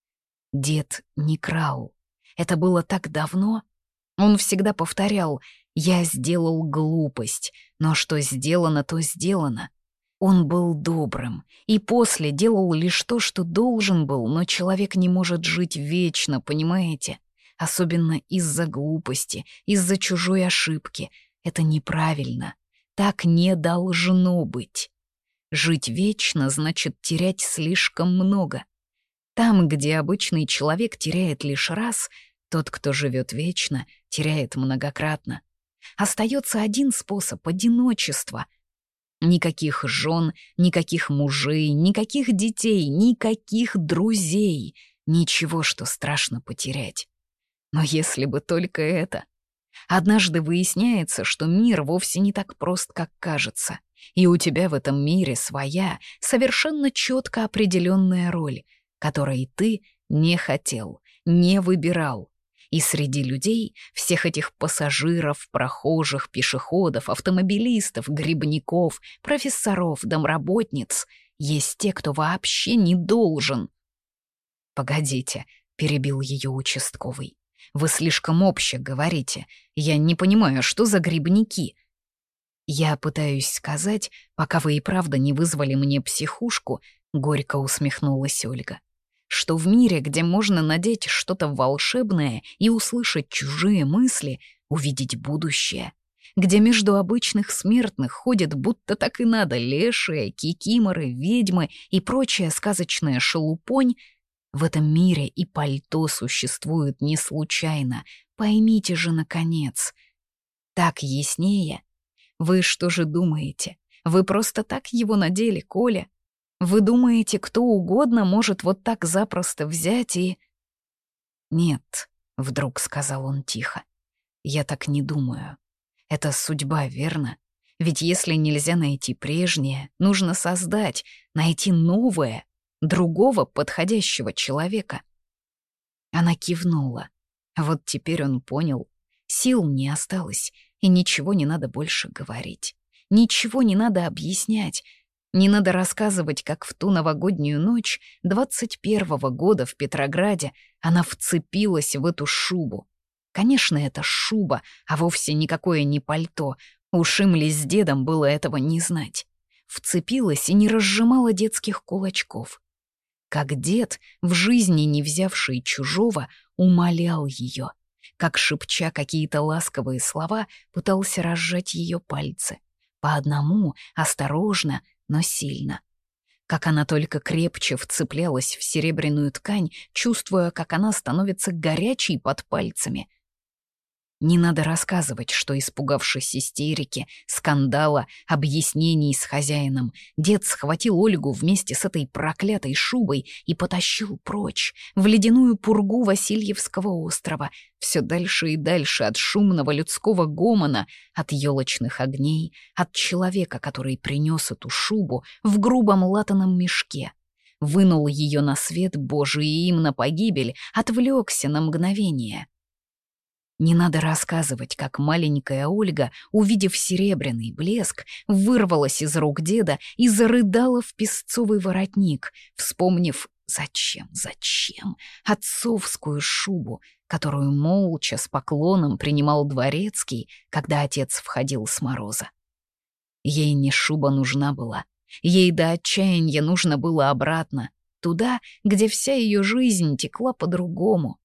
Speaker 1: Дед не крал. Это было так давно. Он всегда повторял: «Я сделал глупость, но что сделано, то сделано». Он был добрым и после делал лишь то, что должен был, но человек не может жить вечно, понимаете? Особенно из-за глупости, из-за чужой ошибки. Это неправильно. Так не должно быть. Жить вечно значит терять слишком много. Там, где обычный человек теряет лишь раз, тот, кто живет вечно, теряет многократно. Остается один способ — одиночество. Никаких жен, никаких мужей, никаких детей, никаких друзей. Ничего, что страшно потерять. Но если бы только это... Однажды выясняется, что мир вовсе не так прост, как кажется, и у тебя в этом мире своя, совершенно четко определенная роль, которой ты не хотел, не выбирал. И среди людей, всех этих пассажиров, прохожих, пешеходов, автомобилистов, грибников, профессоров, домработниц, есть те, кто вообще не должен. «Погодите», — перебил ее участковый. «Вы слишком обще говорите. Я не понимаю, что за грибники?» «Я пытаюсь сказать, пока вы и правда не вызвали мне психушку», — горько усмехнулась Ольга, «что в мире, где можно надеть что-то волшебное и услышать чужие мысли, увидеть будущее, где между обычных смертных ходят будто так и надо лешие, кикиморы, ведьмы и прочая сказочная шелупонь, в этом мире и пальто существует не случайно, поймите же, наконец. Так яснее? Вы что же думаете? Вы просто так его надели, Коля? Вы думаете, кто угодно может вот так запросто взять и... «Нет», — вдруг сказал он тихо, — «я так не думаю. Это судьба, верно? Ведь если нельзя найти прежнее, нужно создать, найти новое, другого подходящего человека». Она кивнула. Вот теперь он понял. Сил не осталось, и ничего не надо больше говорить. Ничего не надо объяснять. Не надо рассказывать, как в ту новогоднюю ночь двадцать первого года в Петрограде она вцепилась в эту шубу. Конечно, это шуба, а вовсе никакое не пальто. Уж им ли с дедом было этого не знать. Вцепилась и не разжимала детских кулачков. Как дед, в жизни не взявший чужого, умолял ее, как, шепча какие-то ласковые слова, пытался разжать ее пальцы. По одному, осторожно, но сильно. Как она только крепче вцеплялась в серебряную ткань, чувствуя, как она становится горячей под пальцами. Не надо рассказывать, что, испугавшись истерики, скандала, объяснений с хозяином, дед схватил Ольгу вместе с этой проклятой шубой и потащил прочь, в ледяную пургу Васильевского острова, все дальше и дальше от шумного людского гомона, от елочных огней, от человека, который принес эту шубу в грубом латаном мешке. Вынул ее на свет Божий и им на погибель, отвлекся на мгновение. Не надо рассказывать, как маленькая Ольга, увидев серебряный блеск, вырвалась из рук деда и зарыдала в песцовый воротник, вспомнив, зачем, зачем, отцовскую шубу, которую молча с поклоном принимал дворецкий, когда отец входил с мороза. Ей не шуба нужна была, ей до отчаяния нужно было обратно, туда, где вся ее жизнь текла по-другому.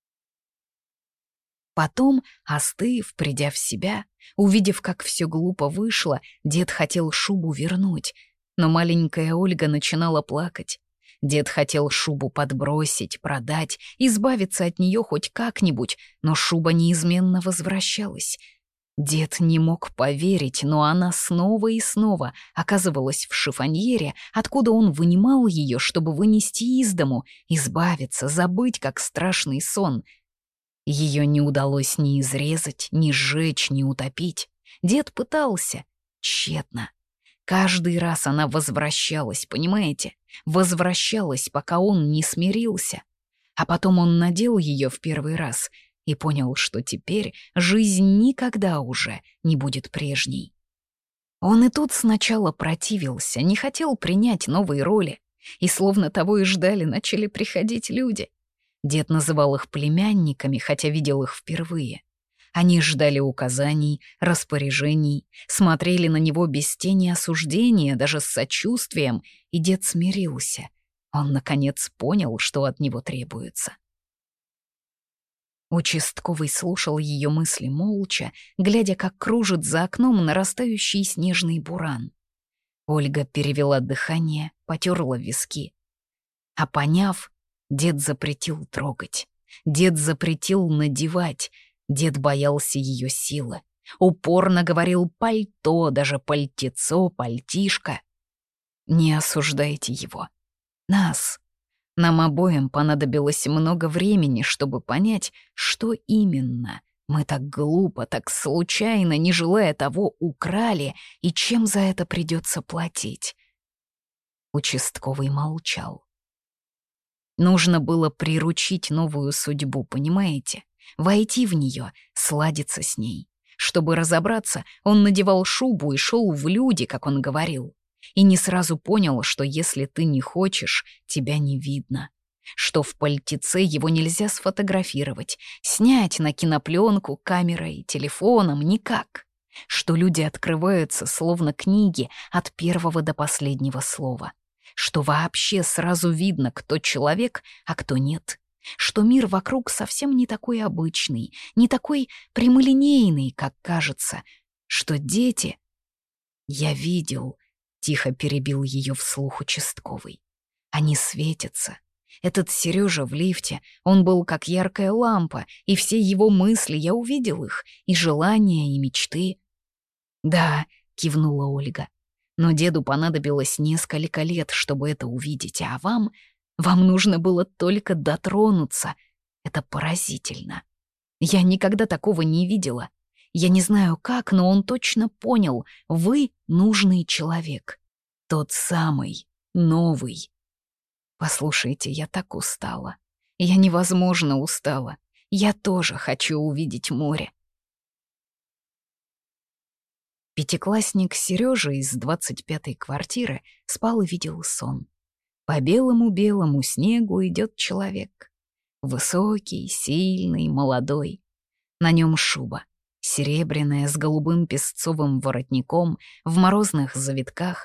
Speaker 1: Потом, остыв, придя в себя, увидев, как все глупо вышло, дед хотел шубу вернуть, но маленькая Ольга начинала плакать. Дед хотел шубу подбросить, продать, избавиться от нее хоть как-нибудь, но шуба неизменно возвращалась. Дед не мог поверить, но она снова и снова оказывалась в шифоньере, откуда он вынимал ее, чтобы вынести из дому, избавиться, забыть, как страшный сон — ее не удалось ни изрезать, ни сжечь, ни утопить. Дед пытался. Тщетно. Каждый раз она возвращалась, понимаете? Возвращалась, пока он не смирился. А потом он надел ее в первый раз и понял, что теперь жизнь никогда уже не будет прежней. Он и тут сначала противился, не хотел принять новые роли. И словно того и ждали, начали приходить люди. Дед называл их племянниками, хотя видел их впервые. Они ждали указаний, распоряжений, смотрели на него без тени осуждения, даже с сочувствием, и дед смирился. Он, наконец, понял, что от него требуется. Участковый слушал ее мысли молча, глядя, как кружит за окном нарастающий снежный буран. Ольга перевела дыхание, потерла виски. А поняв, дед запретил трогать, дед запретил надевать, дед боялся ее силы. Упорно говорил пальто, даже пальтецо, пальтишко. Не осуждайте его. Нас. Нам обоим понадобилось много времени, чтобы понять, что именно мы так глупо, так случайно, не желая того, украли, и чем за это придется платить. Участковый молчал. Нужно было приручить новую судьбу, понимаете? Войти в нее, сладиться с ней. Чтобы разобраться, он надевал шубу и шел в люди, как он говорил. И не сразу понял, что если ты не хочешь, тебя не видно. Что в пальтеце его нельзя сфотографировать, снять на кинопленку камерой, телефоном, никак. Что люди открываются, словно книги, от первого до последнего слова. Что вообще сразу видно, кто человек, а кто нет. Что мир вокруг совсем не такой обычный, не такой прямолинейный, как кажется. Что дети... Я видел, тихо перебил ее вслух участковый. Они светятся. Этот Сережа в лифте, он был как яркая лампа, и все его мысли, я увидел их, и желания, и мечты. «Да», — кивнула Ольга, — «но деду понадобилось несколько лет, чтобы это увидеть, а вам... Вам нужно было только дотронуться. Это поразительно. Я никогда такого не видела. Я не знаю как, но он точно понял, вы нужный человек. Тот самый, новый. Послушайте, я так устала. Я невозможно устала. Я тоже хочу увидеть море». Пятиклассник Сережа из двадцать пятой квартиры спал и видел сон. По белому-белому снегу идет человек. Высокий, сильный, молодой. На нем шуба, серебряная, с голубым песцовым воротником, в морозных завитках,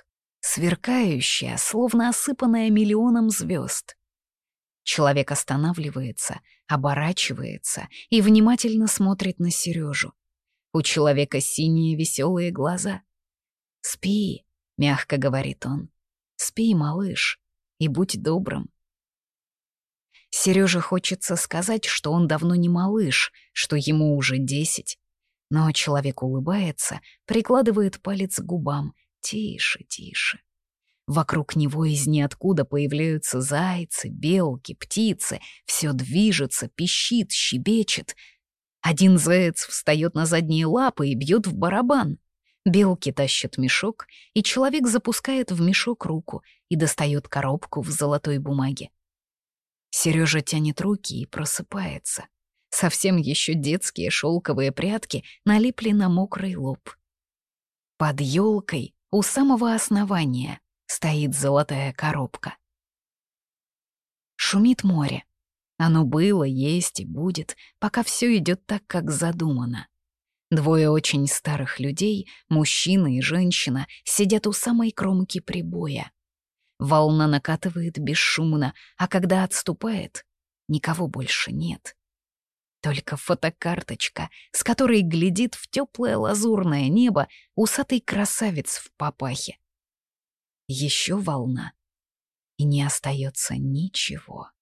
Speaker 1: сверкающая, словно осыпанная миллионом звезд. Человек останавливается, оборачивается и внимательно смотрит на Сережу. У человека синие веселые глаза. «Спи», — мягко говорит он, — «спи, малыш, и будь добрым». Сереже хочется сказать, что он давно не малыш, что ему уже десять. Но человек улыбается, прикладывает палец к губам. Тише, тише. Вокруг него из ниоткуда появляются зайцы, белки, птицы. Все движется, пищит, щебечет. Один заяц встает на задние лапы и бьет в барабан. Белки тащат мешок, и человек запускает в мешок руку и достает коробку в золотой бумаге. Сережа тянет руки и просыпается. Совсем еще детские шелковые прядки налипли на мокрый лоб. Под елкой у самого основания стоит золотая коробка. Шумит море. Оно было, есть и будет, пока все идет так, как задумано. Двое очень старых людей, мужчина и женщина, сидят у самой кромки прибоя. Волна накатывает бесшумно, а когда отступает, никого больше нет. Только фотокарточка, с которой глядит в теплое лазурное небо усатый красавец в папахе. Еще волна, и не остается ничего.